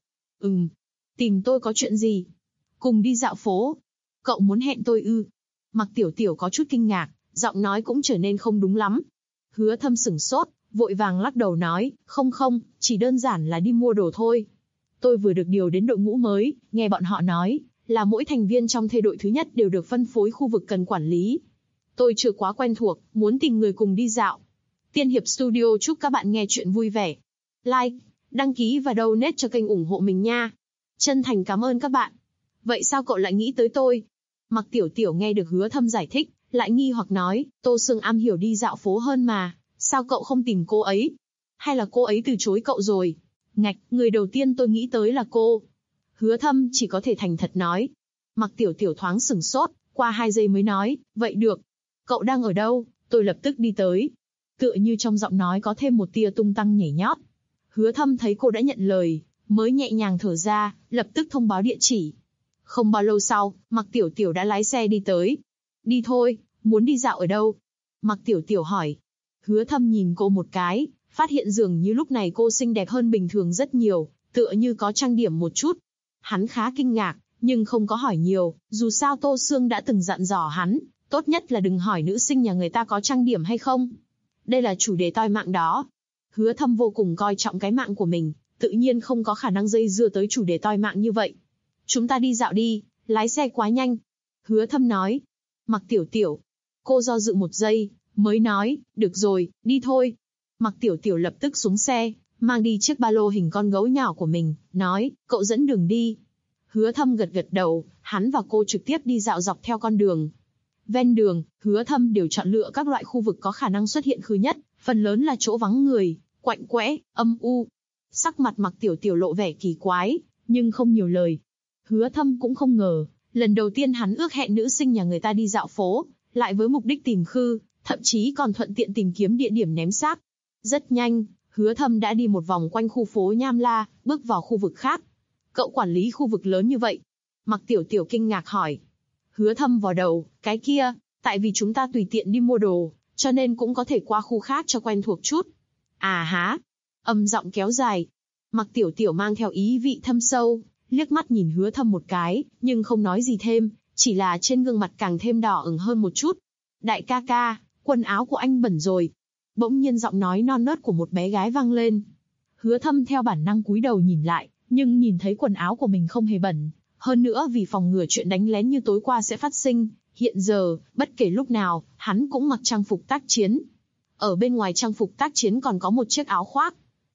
S2: Tìm tôi có chuyện gì? Cùng đi dạo phố. Cậu muốn hẹn tôi ư? Mặc Tiểu Tiểu có chút kinh ngạc, giọng nói cũng trở nên không đúng lắm. Hứa Thâm sửng sốt, vội vàng lắc đầu nói, không, chỉ đơn giản là đi mua đồ thôi. Tôi vừa được điều đến đội ngũ mới, nghe bọn họ nói, là mỗi thành viên trong thê đội thứ nhất đều được phân phối khu vực cần quản lý. Tôi chưa quá quen thuộc, muốn tìm người cùng đi dạo. Tiên Hiệp Studio chúc các bạn nghe chuyện vui vẻ. Like, đăng ký và donate cho kênh ủng hộ mình nha. Chân thành cảm ơn các bạn. Vậy sao cậu lại nghĩ tới tôi? Mặc Tiểu Tiểu nghe được Hứa Thâm giải thích, lại nghi hoặc nói, Tô Sương am hiểu đi dạo phố hơn mà, sao cậu không tìm cô ấy? Hay là cô ấy từ chối cậu rồi? Ngạch, người đầu tiên tôi nghĩ tới là cô. Hứa Thâm chỉ có thể thành thật nói. Mặc Tiểu Tiểu thoáng sửng sốt, qua 2 giây mới nói, vậy được. Cậu đang ở đâu? Tôi lập tức đi tới. Tựa như trong giọng nói có thêm một tia tung tăng nhảy nhót. Hứa Thâm thấy cô đã nhận lời, mới nhẹ nhàng thở ra, lập tức thông báo địa chỉ. Không bao lâu sau, Mặc Tiểu Tiểu đã lái xe đi tới. Đi thôi, muốn đi dạo ở đâu? Mặc Tiểu Tiểu hỏi. Hứa Thâm nhìn cô một cái, phát hiện dường như lúc này cô xinh đẹp hơn bình thường rất nhiều, tựa như có trang điểm một chút. Hắn khá kinh ngạc, nhưng không có hỏi nhiều, dù sao Tô Sương đã từng dặn dò hắn, tốt nhất là đừng hỏi nữ sinh nhà người ta có trang điểm hay không. Đây là chủ đề toi mạng đó. Hứa Thâm vô cùng coi trọng cái mạng của mình, tự nhiên không có khả năng dây dưa tới chủ đề toi mạng như vậy. Chúng ta đi dạo đi, lái xe quá nhanh. Hứa Thâm nói. Mặc Tiểu Tiểu. Cô do dự một giây, mới nói, được rồi, đi thôi. Mặc Tiểu Tiểu lập tức xuống xe, mang đi chiếc ba lô hình con gấu nhỏ của mình, nói, cậu dẫn đường đi. Hứa Thâm gật gật đầu, hắn và cô trực tiếp đi dạo dọc theo con đường. Ven đường, Hứa Thâm đều chọn lựa các loại khu vực có khả năng xuất hiện khư nhất, phần lớn là chỗ vắng người, quạnh quẽ, âm u. Sắc mặt Mặc Tiểu Tiểu lộ vẻ kỳ quái, nhưng không nhiều lời. Hứa Thâm cũng không ngờ, lần đầu tiên hắn ước hẹn nữ sinh nhà người ta đi dạo phố, lại với mục đích tìm khư, thậm chí còn thuận tiện tìm kiếm địa điểm ném xác. Rất nhanh, Hứa Thâm đã đi một vòng quanh khu phố Nham La, bước vào khu vực khác. Cậu quản lý khu vực lớn như vậy? Mặc Tiểu Tiểu kinh ngạc hỏi. Hứa Thâm vò đầu, cái kia, tại vì chúng ta tùy tiện đi mua đồ, cho nên cũng có thể qua khu khác cho quen thuộc chút. À há, âm giọng kéo dài. Mặc Tiểu Tiểu mang theo ý vị thâm sâu, liếc mắt nhìn Hứa Thâm một cái, nhưng không nói gì thêm, chỉ là trên gương mặt càng thêm đỏ ửng hơn một chút. Đại ca ca, quần áo của anh bẩn rồi. Bỗng nhiên giọng nói non nớt của một bé gái vang lên. Hứa Thâm theo bản năng cúi đầu nhìn lại, nhưng nhìn thấy quần áo của mình không hề bẩn. Hơn nữa vì phòng ngừa chuyện đánh lén như tối qua sẽ phát sinh, hiện giờ, bất kể lúc nào, hắn cũng mặc trang phục tác chiến. Ở bên ngoài trang phục tác chiến còn có một chiếc áo khoác.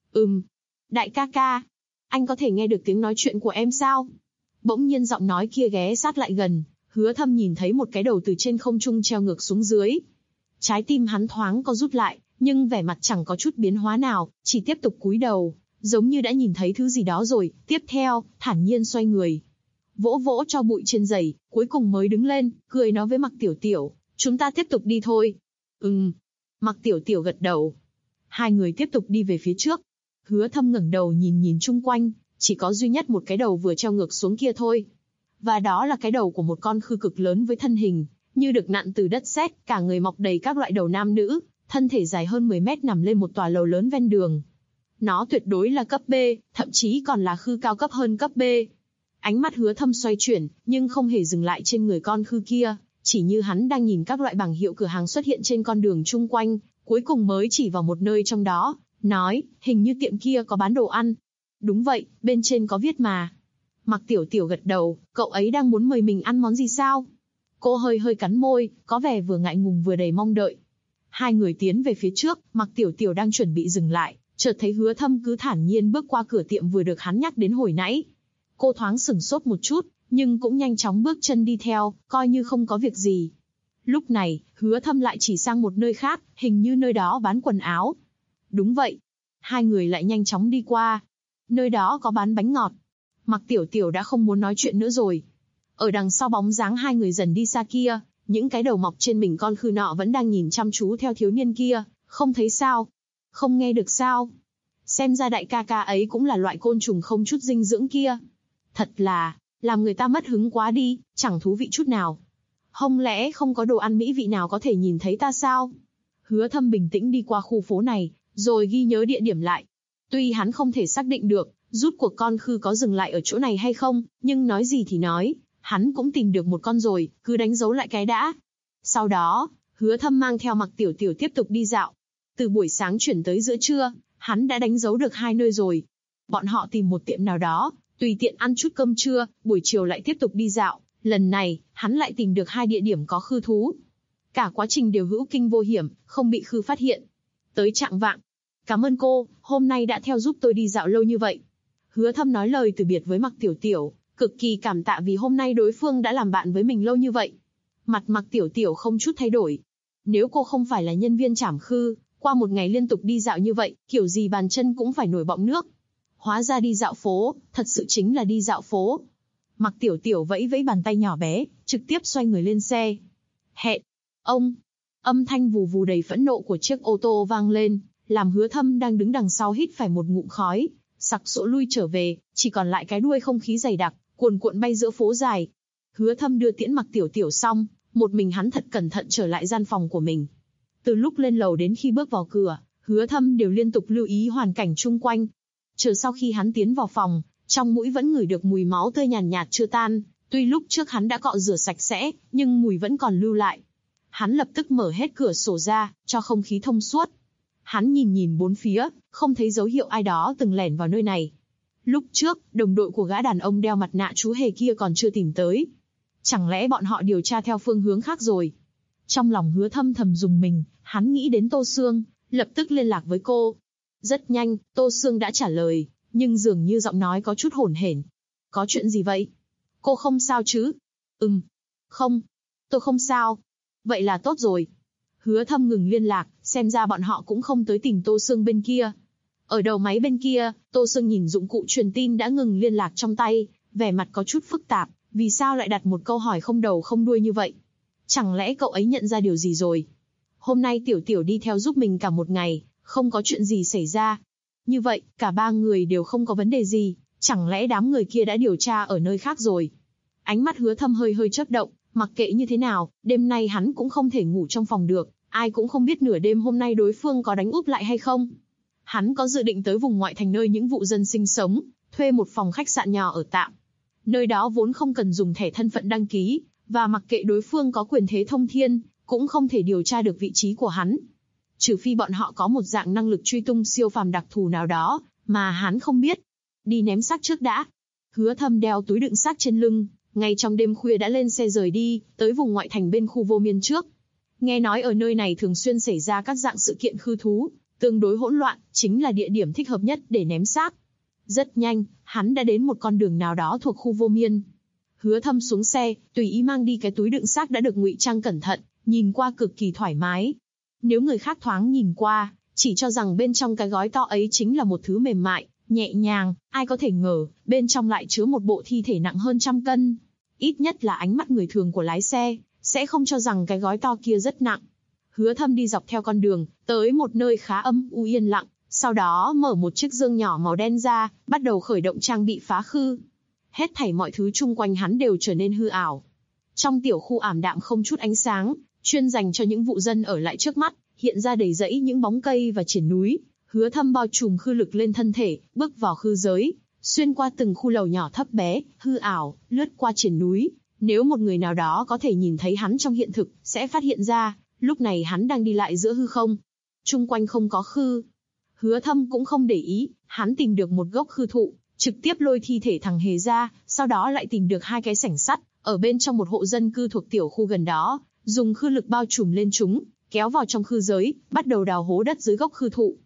S2: Đại ca ca, anh có thể nghe được tiếng nói chuyện của em sao? Bỗng nhiên giọng nói kia ghé sát lại gần, Hứa Thâm nhìn thấy một cái đầu từ trên không trung treo ngược xuống dưới. Trái tim hắn thoáng co rút lại, nhưng vẻ mặt chẳng có chút biến hóa nào, chỉ tiếp tục cúi đầu, giống như đã nhìn thấy thứ gì đó rồi, tiếp theo, thản nhiên xoay người. Vỗ vỗ cho bụi trên giày, cuối cùng mới đứng lên, cười nói với Mặc Tiểu Tiểu, chúng ta tiếp tục đi thôi. Mặc Tiểu Tiểu gật đầu. Hai người tiếp tục đi về phía trước. Hứa Thâm ngẩng đầu nhìn chung quanh, chỉ có duy nhất một cái đầu vừa treo ngược xuống kia thôi. Và đó là cái đầu của một con khư cực lớn với thân hình, như được nặn từ đất sét, cả người mọc đầy các loại đầu nam nữ, thân thể dài hơn 10 mét nằm lên một tòa lầu lớn ven đường. Nó tuyệt đối là cấp B, thậm chí còn là khư cao cấp hơn cấp B. Ánh mắt Hứa Thâm xoay chuyển, nhưng không hề dừng lại trên người con khư kia, chỉ như hắn đang nhìn các loại bảng hiệu cửa hàng xuất hiện trên con đường chung quanh, cuối cùng mới chỉ vào một nơi trong đó, nói, hình như tiệm kia có bán đồ ăn. Đúng vậy, bên trên có viết mà. Mặc Tiểu Tiểu gật đầu, cậu ấy đang muốn mời mình ăn món gì sao? Cô hơi hơi cắn môi, có vẻ vừa ngại ngùng vừa đầy mong đợi. Hai người tiến về phía trước, Mặc Tiểu Tiểu đang chuẩn bị dừng lại, Chợt thấy Hứa Thâm cứ thản nhiên bước qua cửa tiệm vừa được hắn nhắc đến hồi nãy. Cô thoáng sửng sốt một chút, nhưng cũng nhanh chóng bước chân đi theo, coi như không có việc gì. Lúc này, Hứa Thâm lại chỉ sang một nơi khác, hình như nơi đó bán quần áo. Đúng vậy. Hai người lại nhanh chóng đi qua. Nơi đó có bán bánh ngọt. Mặc Tiểu Tiểu đã không muốn nói chuyện nữa rồi. Ở đằng sau bóng dáng hai người dần đi xa kia, những cái đầu mọc trên mình con khư nọ vẫn đang nhìn chăm chú theo thiếu niên kia, không thấy sao? Không nghe được sao? Xem ra đại ca ca ấy cũng là loại côn trùng không chút dinh dưỡng kia. Thật là, làm người ta mất hứng quá đi, chẳng thú vị chút nào. Không lẽ không có đồ ăn mỹ vị nào có thể nhìn thấy ta sao? Hứa Thâm bình tĩnh đi qua khu phố này, rồi ghi nhớ địa điểm lại. Tuy hắn không thể xác định được, rút cuộc con khư có dừng lại ở chỗ này hay không, nhưng nói gì thì nói, hắn cũng tìm được một con rồi, cứ đánh dấu lại cái đã. Sau đó, Hứa Thâm mang theo Mặc Tiểu Tiểu tiếp tục đi dạo. Từ buổi sáng chuyển tới giữa trưa, hắn đã đánh dấu được 2 nơi rồi. Bọn họ tìm một tiệm nào đó, tùy tiện ăn chút cơm trưa, buổi chiều lại tiếp tục đi dạo. Lần này, hắn lại tìm được 2 địa điểm có khư thú. Cả quá trình đều hữu kinh vô hiểm, không bị khư phát hiện. Tới chạng vạng. Cảm ơn cô, hôm nay đã theo giúp tôi đi dạo lâu như vậy. Hứa Thâm nói lời từ biệt với Mặc Tiểu Tiểu, cực kỳ cảm tạ vì hôm nay đối phương đã làm bạn với mình lâu như vậy. Mặt Mặc Tiểu Tiểu không chút thay đổi. Nếu cô không phải là nhân viên trảm khư, qua một ngày liên tục đi dạo như vậy, kiểu gì bàn chân cũng phải nổi bọng nước. Hóa ra đi dạo phố, thật sự chính là đi dạo phố. Mặc Tiểu Tiểu vẫy vẫy bàn tay nhỏ bé, trực tiếp xoay người lên xe. Hẹn, ông. Âm thanh vù vù đầy phẫn nộ của chiếc ô tô vang lên, làm Hứa Thâm đang đứng đằng sau hít phải một ngụm khói, sặc sụa lui trở về, chỉ còn lại cái đuôi không khí dày đặc, cuồn cuộn bay giữa phố dài. Hứa Thâm đưa tiễn Mặc Tiểu Tiểu xong, một mình hắn thật cẩn thận trở lại gian phòng của mình. Từ lúc lên lầu đến khi bước vào cửa, Hứa Thâm đều liên tục lưu ý hoàn cảnh chung quanh. Chờ sau khi hắn tiến vào phòng, trong mũi vẫn ngửi được mùi máu tươi nhàn nhạt chưa tan, tuy lúc trước hắn đã cọ rửa sạch sẽ, nhưng mùi vẫn còn lưu lại. Hắn lập tức mở hết cửa sổ ra, cho không khí thông suốt. Hắn nhìn nhìn bốn phía, không thấy dấu hiệu ai đó từng lẻn vào nơi này. Lúc trước, đồng đội của gã đàn ông đeo mặt nạ chú hề kia còn chưa tìm tới. Chẳng lẽ bọn họ điều tra theo phương hướng khác rồi? Trong lòng Hứa Thâm thầm rùng mình, hắn nghĩ đến Tô Sương, lập tức liên lạc với cô. Rất nhanh, Tô Sương đã trả lời, nhưng dường như giọng nói có chút hổn hển. Có chuyện gì vậy? Cô không sao chứ? Không, tôi không sao. Vậy là tốt rồi. Hứa Thâm ngừng liên lạc, xem ra bọn họ cũng không tới tìm Tô Sương bên kia. Ở đầu máy bên kia, Tô Sương nhìn dụng cụ truyền tin đã ngừng liên lạc trong tay, vẻ mặt có chút phức tạp, vì sao lại đặt một câu hỏi không đầu không đuôi như vậy? Chẳng lẽ cậu ấy nhận ra điều gì rồi? Hôm nay Tiểu Tiểu đi theo giúp mình cả một ngày, không có chuyện gì xảy ra. Như vậy, cả 3 người đều không có vấn đề gì, chẳng lẽ đám người kia đã điều tra ở nơi khác rồi? Ánh mắt Hứa Thâm hơi chớp động, mặc kệ như thế nào, đêm nay hắn cũng không thể ngủ trong phòng được, ai cũng không biết nửa đêm hôm nay đối phương có đánh úp lại hay không. Hắn có dự định tới vùng ngoại thành nơi những vụ dân sinh sống, thuê một phòng khách sạn nhỏ ở tạm. Nơi đó vốn không cần dùng thẻ thân phận đăng ký, và mặc kệ đối phương có quyền thế thông thiên, cũng không thể điều tra được vị trí của hắn. Trừ phi bọn họ có một dạng năng lực truy tung siêu phàm đặc thù nào đó, mà hắn không biết. Đi ném xác trước đã. Hứa Thâm đeo túi đựng xác trên lưng, ngay trong đêm khuya đã lên xe rời đi, tới vùng ngoại thành bên khu Vô Miên trước. Nghe nói ở nơi này thường xuyên xảy ra các dạng sự kiện khư thú, tương đối hỗn loạn, chính là địa điểm thích hợp nhất để ném xác. Rất nhanh, hắn đã đến một con đường nào đó thuộc khu Vô Miên. Hứa Thâm xuống xe, tùy ý mang đi cái túi đựng xác đã được ngụy trang cẩn thận, nhìn qua cực kỳ thoải mái. Nếu người khác thoáng nhìn qua, chỉ cho rằng bên trong cái gói to ấy chính là một thứ mềm mại, nhẹ nhàng, ai có thể ngờ, bên trong lại chứa một bộ thi thể nặng hơn 100 cân. Ít nhất là ánh mắt người thường của lái xe, sẽ không cho rằng cái gói to kia rất nặng. Hứa Thâm đi dọc theo con đường, tới một nơi khá âm u yên lặng, sau đó mở một chiếc dương nhỏ màu đen ra, bắt đầu khởi động trang bị phá khư. Hết thảy mọi thứ chung quanh hắn đều trở nên hư ảo. Trong tiểu khu ảm đạm không chút ánh sáng, chuyên dành cho những vụ dân ở lại trước mắt, hiện ra đầy rẫy những bóng cây và triển núi. Hứa Thâm bao trùm khư lực lên thân thể, bước vào khư giới, xuyên qua từng khu lầu nhỏ thấp bé, hư ảo, lướt qua triển núi. Nếu một người nào đó có thể nhìn thấy hắn trong hiện thực, sẽ phát hiện ra, lúc này hắn đang đi lại giữa hư không. Chung quanh không có khư. Hứa Thâm cũng không để ý, hắn tìm được một gốc khư thụ, trực tiếp lôi thi thể thằng Hề ra, sau đó lại tìm được 2 cái sảnh sắt, ở bên trong một hộ dân cư thuộc tiểu khu gần đó, dùng khư lực bao trùm lên chúng, kéo vào trong khư giới, bắt đầu đào hố đất dưới gốc khư thụ.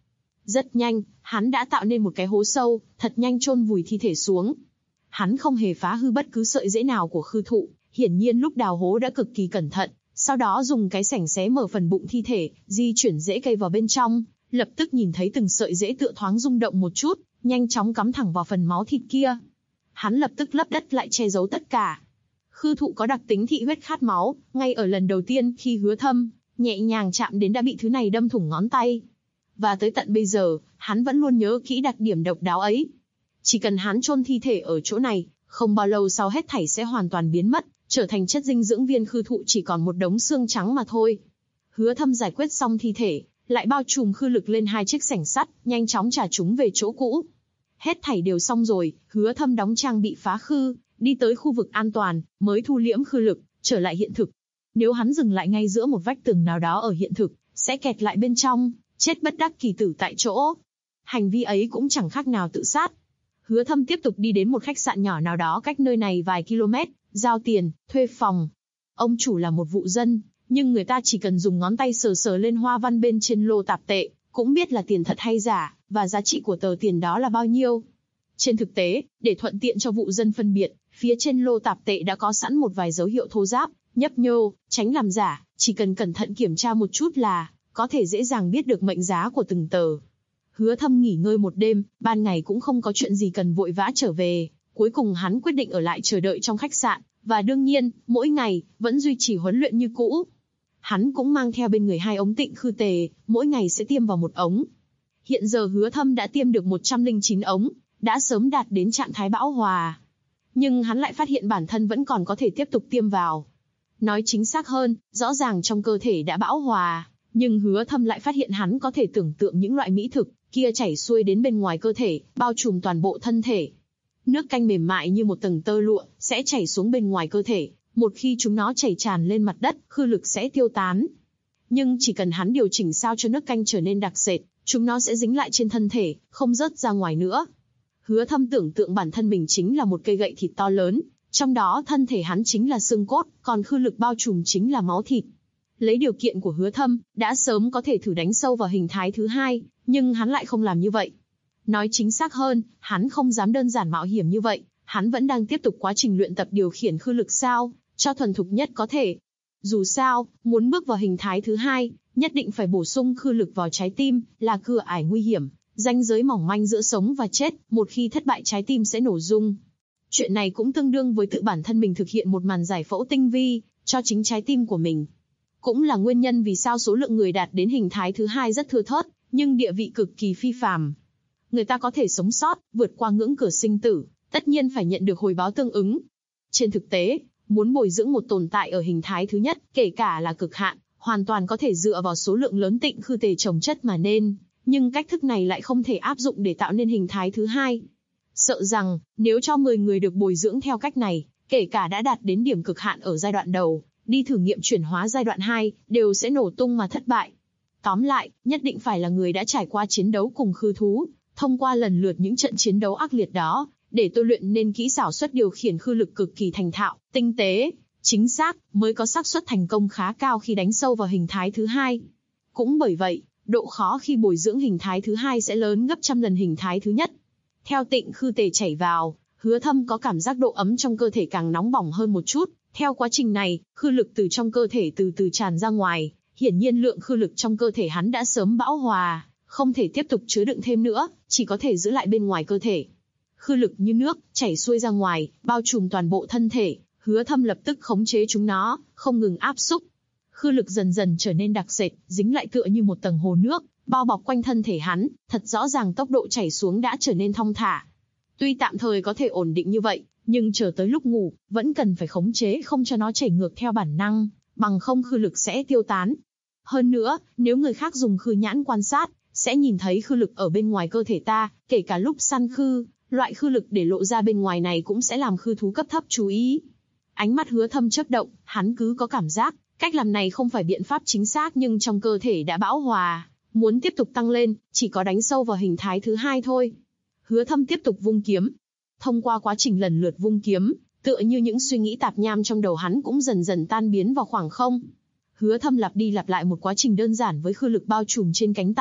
S2: Rất nhanh, hắn đã tạo nên một cái hố sâu, thật nhanh chôn vùi thi thể xuống. Hắn không hề phá hư bất cứ sợi rễ nào của khư thụ, hiển nhiên lúc đào hố đã cực kỳ cẩn thận, sau đó dùng cái xẻng xé mở phần bụng thi thể, di chuyển rễ cây vào bên trong, lập tức nhìn thấy từng sợi rễ tựa thoáng rung động một chút, nhanh chóng cắm thẳng vào phần máu thịt kia. Hắn lập tức lấp đất lại che giấu tất cả. Khư thụ có đặc tính thị huyết khát máu, ngay ở lần đầu tiên khi Hứa Thâm nhẹ nhàng chạm đến đã bị thứ này đâm thủng ngón tay. Và tới tận bây giờ, hắn vẫn luôn nhớ kỹ đặc điểm độc đáo ấy. Chỉ cần hắn chôn thi thể ở chỗ này, không bao lâu sau hết thảy sẽ hoàn toàn biến mất, trở thành chất dinh dưỡng viên khư thụ chỉ còn một đống xương trắng mà thôi. Hứa Thâm giải quyết xong thi thể, lại bao trùm khư lực lên 2 chiếc xẻng sắt, nhanh chóng trả chúng về chỗ cũ. Hết thảy đều xong rồi, Hứa Thâm đóng trang bị phá khư, đi tới khu vực an toàn, mới thu liễm khư lực, trở lại hiện thực. Nếu hắn dừng lại ngay giữa một vách tường nào đó ở hiện thực, sẽ kẹt lại bên trong, chết bất đắc kỳ tử tại chỗ. Hành vi ấy cũng chẳng khác nào tự sát. Hứa Thâm tiếp tục đi đến một khách sạn nhỏ nào đó cách nơi này vài km, giao tiền, thuê phòng. Ông chủ là một vụ dân, nhưng người ta chỉ cần dùng ngón tay sờ sờ lên hoa văn bên trên lô tạp tệ, cũng biết là tiền thật hay giả, và giá trị của tờ tiền đó là bao nhiêu. Trên thực tế, để thuận tiện cho vụ dân phân biệt, phía trên lô tạp tệ đã có sẵn một vài dấu hiệu thô ráp, nhấp nhô, tránh làm giả, chỉ cần cẩn thận kiểm tra một chút là có thể dễ dàng biết được mệnh giá của từng tờ. Hứa Thâm nghỉ ngơi một đêm, ban ngày cũng không có chuyện gì cần vội vã trở về, cuối cùng hắn quyết định ở lại chờ đợi trong khách sạn, và đương nhiên, mỗi ngày, vẫn duy trì huấn luyện như cũ. Hắn cũng mang theo bên người 2 ống tịnh khư tề, mỗi ngày sẽ tiêm vào 1 ống. Hiện giờ Hứa Thâm đã tiêm được 109 ống, đã sớm đạt đến trạng thái bão hòa. Nhưng hắn lại phát hiện bản thân vẫn còn có thể tiếp tục tiêm vào. Nói chính xác hơn, rõ ràng trong cơ thể đã bão hòa, nhưng Hứa Thâm lại phát hiện hắn có thể tưởng tượng những loại mỹ thực kia chảy xuôi đến bên ngoài cơ thể, bao trùm toàn bộ thân thể. Nước canh mềm mại như một tầng tơ lụa, sẽ chảy xuống bên ngoài cơ thể. Một khi chúng nó chảy tràn lên mặt đất, khư lực sẽ tiêu tán. Nhưng chỉ cần hắn điều chỉnh sao cho nước canh trở nên đặc sệt, chúng nó sẽ dính lại trên thân thể, không rớt ra ngoài nữa. Hứa Thâm tưởng tượng bản thân mình chính là một cây gậy thịt to lớn, trong đó thân thể hắn chính là xương cốt, còn khư lực bao trùm chính là máu thịt. Lấy điều kiện của Hứa Thâm, đã sớm có thể thử đánh sâu vào hình thái thứ 2, nhưng hắn lại không làm như vậy. Nói chính xác hơn, hắn không dám đơn giản mạo hiểm như vậy, hắn vẫn đang tiếp tục quá trình luyện tập điều khiển khư lực sao cho thuần thục nhất có thể. Dù sao, muốn bước vào hình thái thứ 2, nhất định phải bổ sung khư lực vào trái tim, là cửa ải nguy hiểm, ranh giới mỏng manh giữa sống và chết, một khi thất bại trái tim sẽ nổ rung. Chuyện này cũng tương đương với tự bản thân mình thực hiện một màn giải phẫu tinh vi, cho chính trái tim của mình. Cũng là nguyên nhân vì sao số lượng người đạt đến hình thái thứ 2 rất thưa thớt, nhưng địa vị cực kỳ phi phàm. Người ta có thể sống sót, vượt qua ngưỡng cửa sinh tử, tất nhiên phải nhận được hồi báo tương ứng. Trên thực tế, muốn bồi dưỡng một tồn tại ở hình thái thứ nhất, kể cả là cực hạn, hoàn toàn có thể dựa vào số lượng lớn tịnh khư tề chồng chất mà nên, nhưng cách thức này lại không thể áp dụng để tạo nên hình thái thứ 2. Sợ rằng, nếu cho 10 người được bồi dưỡng theo cách này, kể cả đã đạt đến điểm cực hạn ở giai đoạn đầu, đi thử nghiệm chuyển hóa giai đoạn 2, đều sẽ nổ tung mà thất bại. Tóm lại, nhất định phải là người đã trải qua chiến đấu cùng khư thú, thông qua lần lượt những trận chiến đấu ác liệt đó, để tôi luyện nên kỹ xảo xuất điều khiển khư lực cực kỳ thành thạo, tinh tế, chính xác, mới có xác suất thành công khá cao khi đánh sâu vào hình thái thứ 2. Cũng bởi vậy, độ khó khi bồi dưỡng hình thái thứ 2 sẽ lớn gấp trăm lần hình thái thứ nhất. Theo tịnh khư tề chảy vào, Hứa Thâm có cảm giác độ ấm trong cơ thể càng nóng bỏng hơn một chút. Theo quá trình này, khư lực từ trong cơ thể từ từ tràn ra ngoài, hiển nhiên lượng khư lực trong cơ thể hắn đã sớm bão hòa, không thể tiếp tục chứa đựng thêm nữa, chỉ có thể giữ lại bên ngoài cơ thể. Khư lực như nước, chảy xuôi ra ngoài, bao trùm toàn bộ thân thể, Hứa Thâm lập tức khống chế chúng nó, không ngừng áp xúc. Khư lực dần dần trở nên đặc sệt, dính lại tựa như một tầng hồ nước, bao bọc quanh thân thể hắn, thật rõ ràng tốc độ chảy xuống đã trở nên thong thả. Tuy tạm thời có thể ổn định như vậy, nhưng chờ tới lúc ngủ, vẫn cần phải khống chế không cho nó chảy ngược theo bản năng, bằng không khư lực sẽ tiêu tán. Hơn nữa, nếu người khác dùng khư nhãn quan sát, sẽ nhìn thấy khư lực ở bên ngoài cơ thể ta, kể cả lúc săn khư, loại khư lực để lộ ra bên ngoài này cũng sẽ làm khư thú cấp thấp chú ý. Ánh mắt Hứa Thâm chớp động, hắn cứ có cảm giác, cách làm này không phải biện pháp chính xác nhưng trong cơ thể đã bão hòa, muốn tiếp tục tăng lên, chỉ có đánh sâu vào hình thái thứ 2 thôi. Hứa Thâm tiếp tục vung kiếm. Thông qua quá trình lần lượt vung kiếm, tựa như những suy nghĩ tạp nham trong đầu hắn cũng dần dần tan biến vào khoảng không. Hứa Thâm lặp đi lặp lại một quá trình đơn giản với khư lực bao trùm trên cánh tay,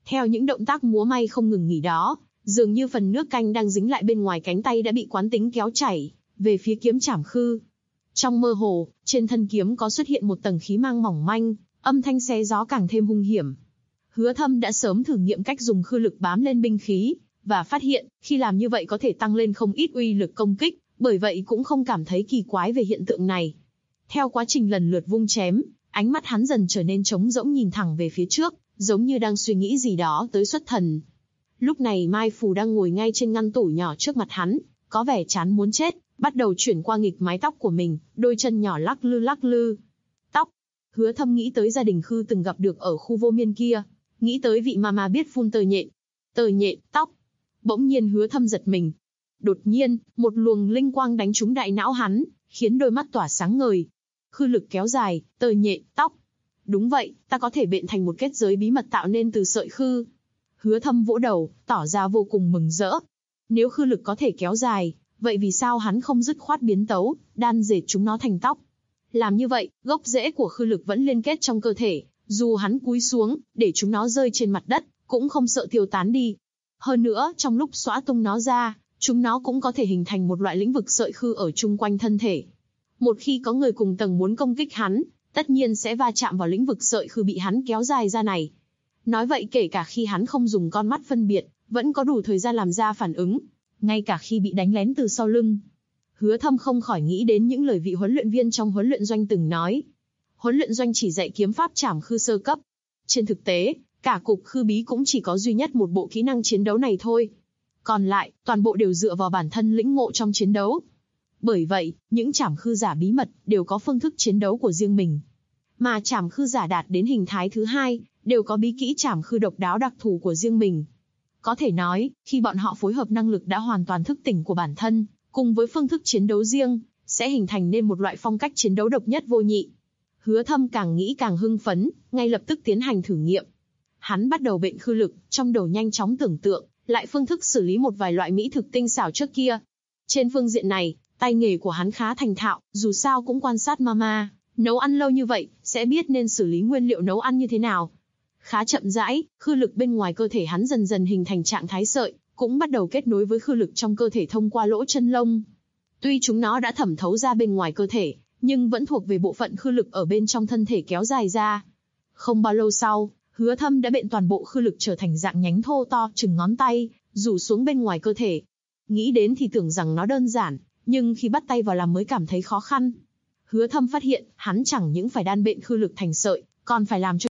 S2: Theo những động tác múa may không ngừng nghỉ đó, dường như phần nước canh đang dính lại bên ngoài cánh tay đã bị quán tính kéo chảy về phía kiếm trảm khư. Trong mơ hồ, trên thân kiếm có xuất hiện một tầng khí mang mỏng manh, âm thanh xé gió càng thêm hung hiểm. Hứa Thâm đã sớm thử nghiệm cách dùng khư lực bám lên binh khí, và phát hiện, khi làm như vậy có thể tăng lên không ít uy lực công kích, bởi vậy cũng không cảm thấy kỳ quái về hiện tượng này. Theo quá trình lần lượt vung chém, ánh mắt hắn dần trở nên trống rỗng nhìn thẳng về phía trước, giống như đang suy nghĩ gì đó tới xuất thần. Lúc này Mai Phù đang ngồi ngay trên ngăn tủ nhỏ trước mặt hắn, có vẻ chán muốn chết, bắt đầu chuyển qua nghịch mái tóc của mình, đôi chân nhỏ lắc lư lắc lư. Tóc. Hứa Thâm nghĩ tới gia đình Khư từng gặp được ở khu vô miên kia, nghĩ tới vị mama biết phun tơ nhện, tóc. Bỗng nhiên Hứa Thâm giật mình. Đột nhiên, một luồng linh quang đánh trúng đại não hắn, khiến đôi mắt tỏa sáng ngời. Khư lực kéo dài, tơ nhện, tóc. Đúng vậy, ta có thể biện thành một kết giới bí mật tạo nên từ sợi khư. Hứa Thâm vỗ đầu, tỏ ra vô cùng mừng rỡ. Nếu khư lực có thể kéo dài, vậy vì sao hắn không dứt khoát biến tấu, đan dệt chúng nó thành tóc? Làm như vậy, gốc rễ của khư lực vẫn liên kết trong cơ thể, dù hắn cúi xuống, để chúng nó rơi trên mặt đất, cũng không sợ tiêu tán đi. Hơn nữa, trong lúc xõa tung nó ra, chúng nó cũng có thể hình thành một loại lĩnh vực sợi khư ở chung quanh thân thể. Một khi có người cùng tầng muốn công kích hắn, tất nhiên sẽ va chạm vào lĩnh vực sợi khư bị hắn kéo dài ra này. Nói vậy kể cả khi hắn không dùng con mắt phân biệt, vẫn có đủ thời gian làm ra phản ứng, ngay cả khi bị đánh lén từ sau lưng. Hứa Thâm không khỏi nghĩ đến những lời vị huấn luyện viên trong huấn luyện doanh từng nói. Huấn luyện doanh chỉ dạy kiếm pháp trảm khư sơ cấp. Trên thực tế, cả cục khư bí cũng chỉ có duy nhất một bộ kỹ năng chiến đấu này thôi. Còn lại, toàn bộ đều dựa vào bản thân lĩnh ngộ trong chiến đấu. Bởi vậy, những trảm khư giả bí mật đều có phương thức chiến đấu của riêng mình. Mà trảm khư giả đạt đến hình thái thứ hai, đều có bí kỹ trảm khư độc đáo đặc thù của riêng mình. Có thể nói, khi bọn họ phối hợp năng lực đã hoàn toàn thức tỉnh của bản thân, cùng với phương thức chiến đấu riêng, sẽ hình thành nên một loại phong cách chiến đấu độc nhất vô nhị. Hứa Thâm càng nghĩ càng hưng phấn, ngay lập tức tiến hành thử nghiệm. Hắn bắt đầu biện khư lực, trong đầu nhanh chóng tưởng tượng, lại phương thức xử lý một vài loại mỹ thực tinh xảo trước kia. Trên phương diện này, tay nghề của hắn khá thành thạo, dù sao cũng quan sát mama, nấu ăn lâu như vậy, sẽ biết nên xử lý nguyên liệu nấu ăn như thế nào. Khá chậm rãi, khư lực bên ngoài cơ thể hắn dần dần hình thành trạng thái sợi, cũng bắt đầu kết nối với khư lực trong cơ thể thông qua lỗ chân lông. Tuy chúng nó đã thẩm thấu ra bên ngoài cơ thể, nhưng vẫn thuộc về bộ phận khư lực ở bên trong thân thể kéo dài ra. Không bao lâu sau, Hứa Thâm đã biện toàn bộ khư lực trở thành dạng nhánh thô to chừng ngón tay, rủ xuống bên ngoài cơ thể. Nghĩ đến thì tưởng rằng nó đơn giản, nhưng khi bắt tay vào làm mới cảm thấy khó khăn. Hứa Thâm phát hiện, hắn chẳng những phải đan biện khư lực thành sợi, còn phải làm cho...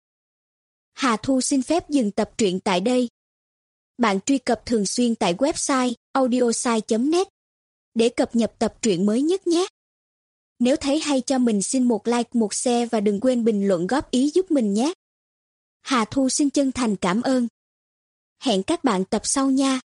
S3: Hà Thu xin phép dừng tập truyện tại đây. Bạn truy cập thường xuyên tại website audiosai.net để cập nhật tập truyện mới nhất nhé. Nếu thấy hay cho mình xin một like, một share và đừng quên bình luận góp ý giúp mình nhé. Hà Thu xin chân thành cảm ơn. Hẹn các bạn tập sau nha.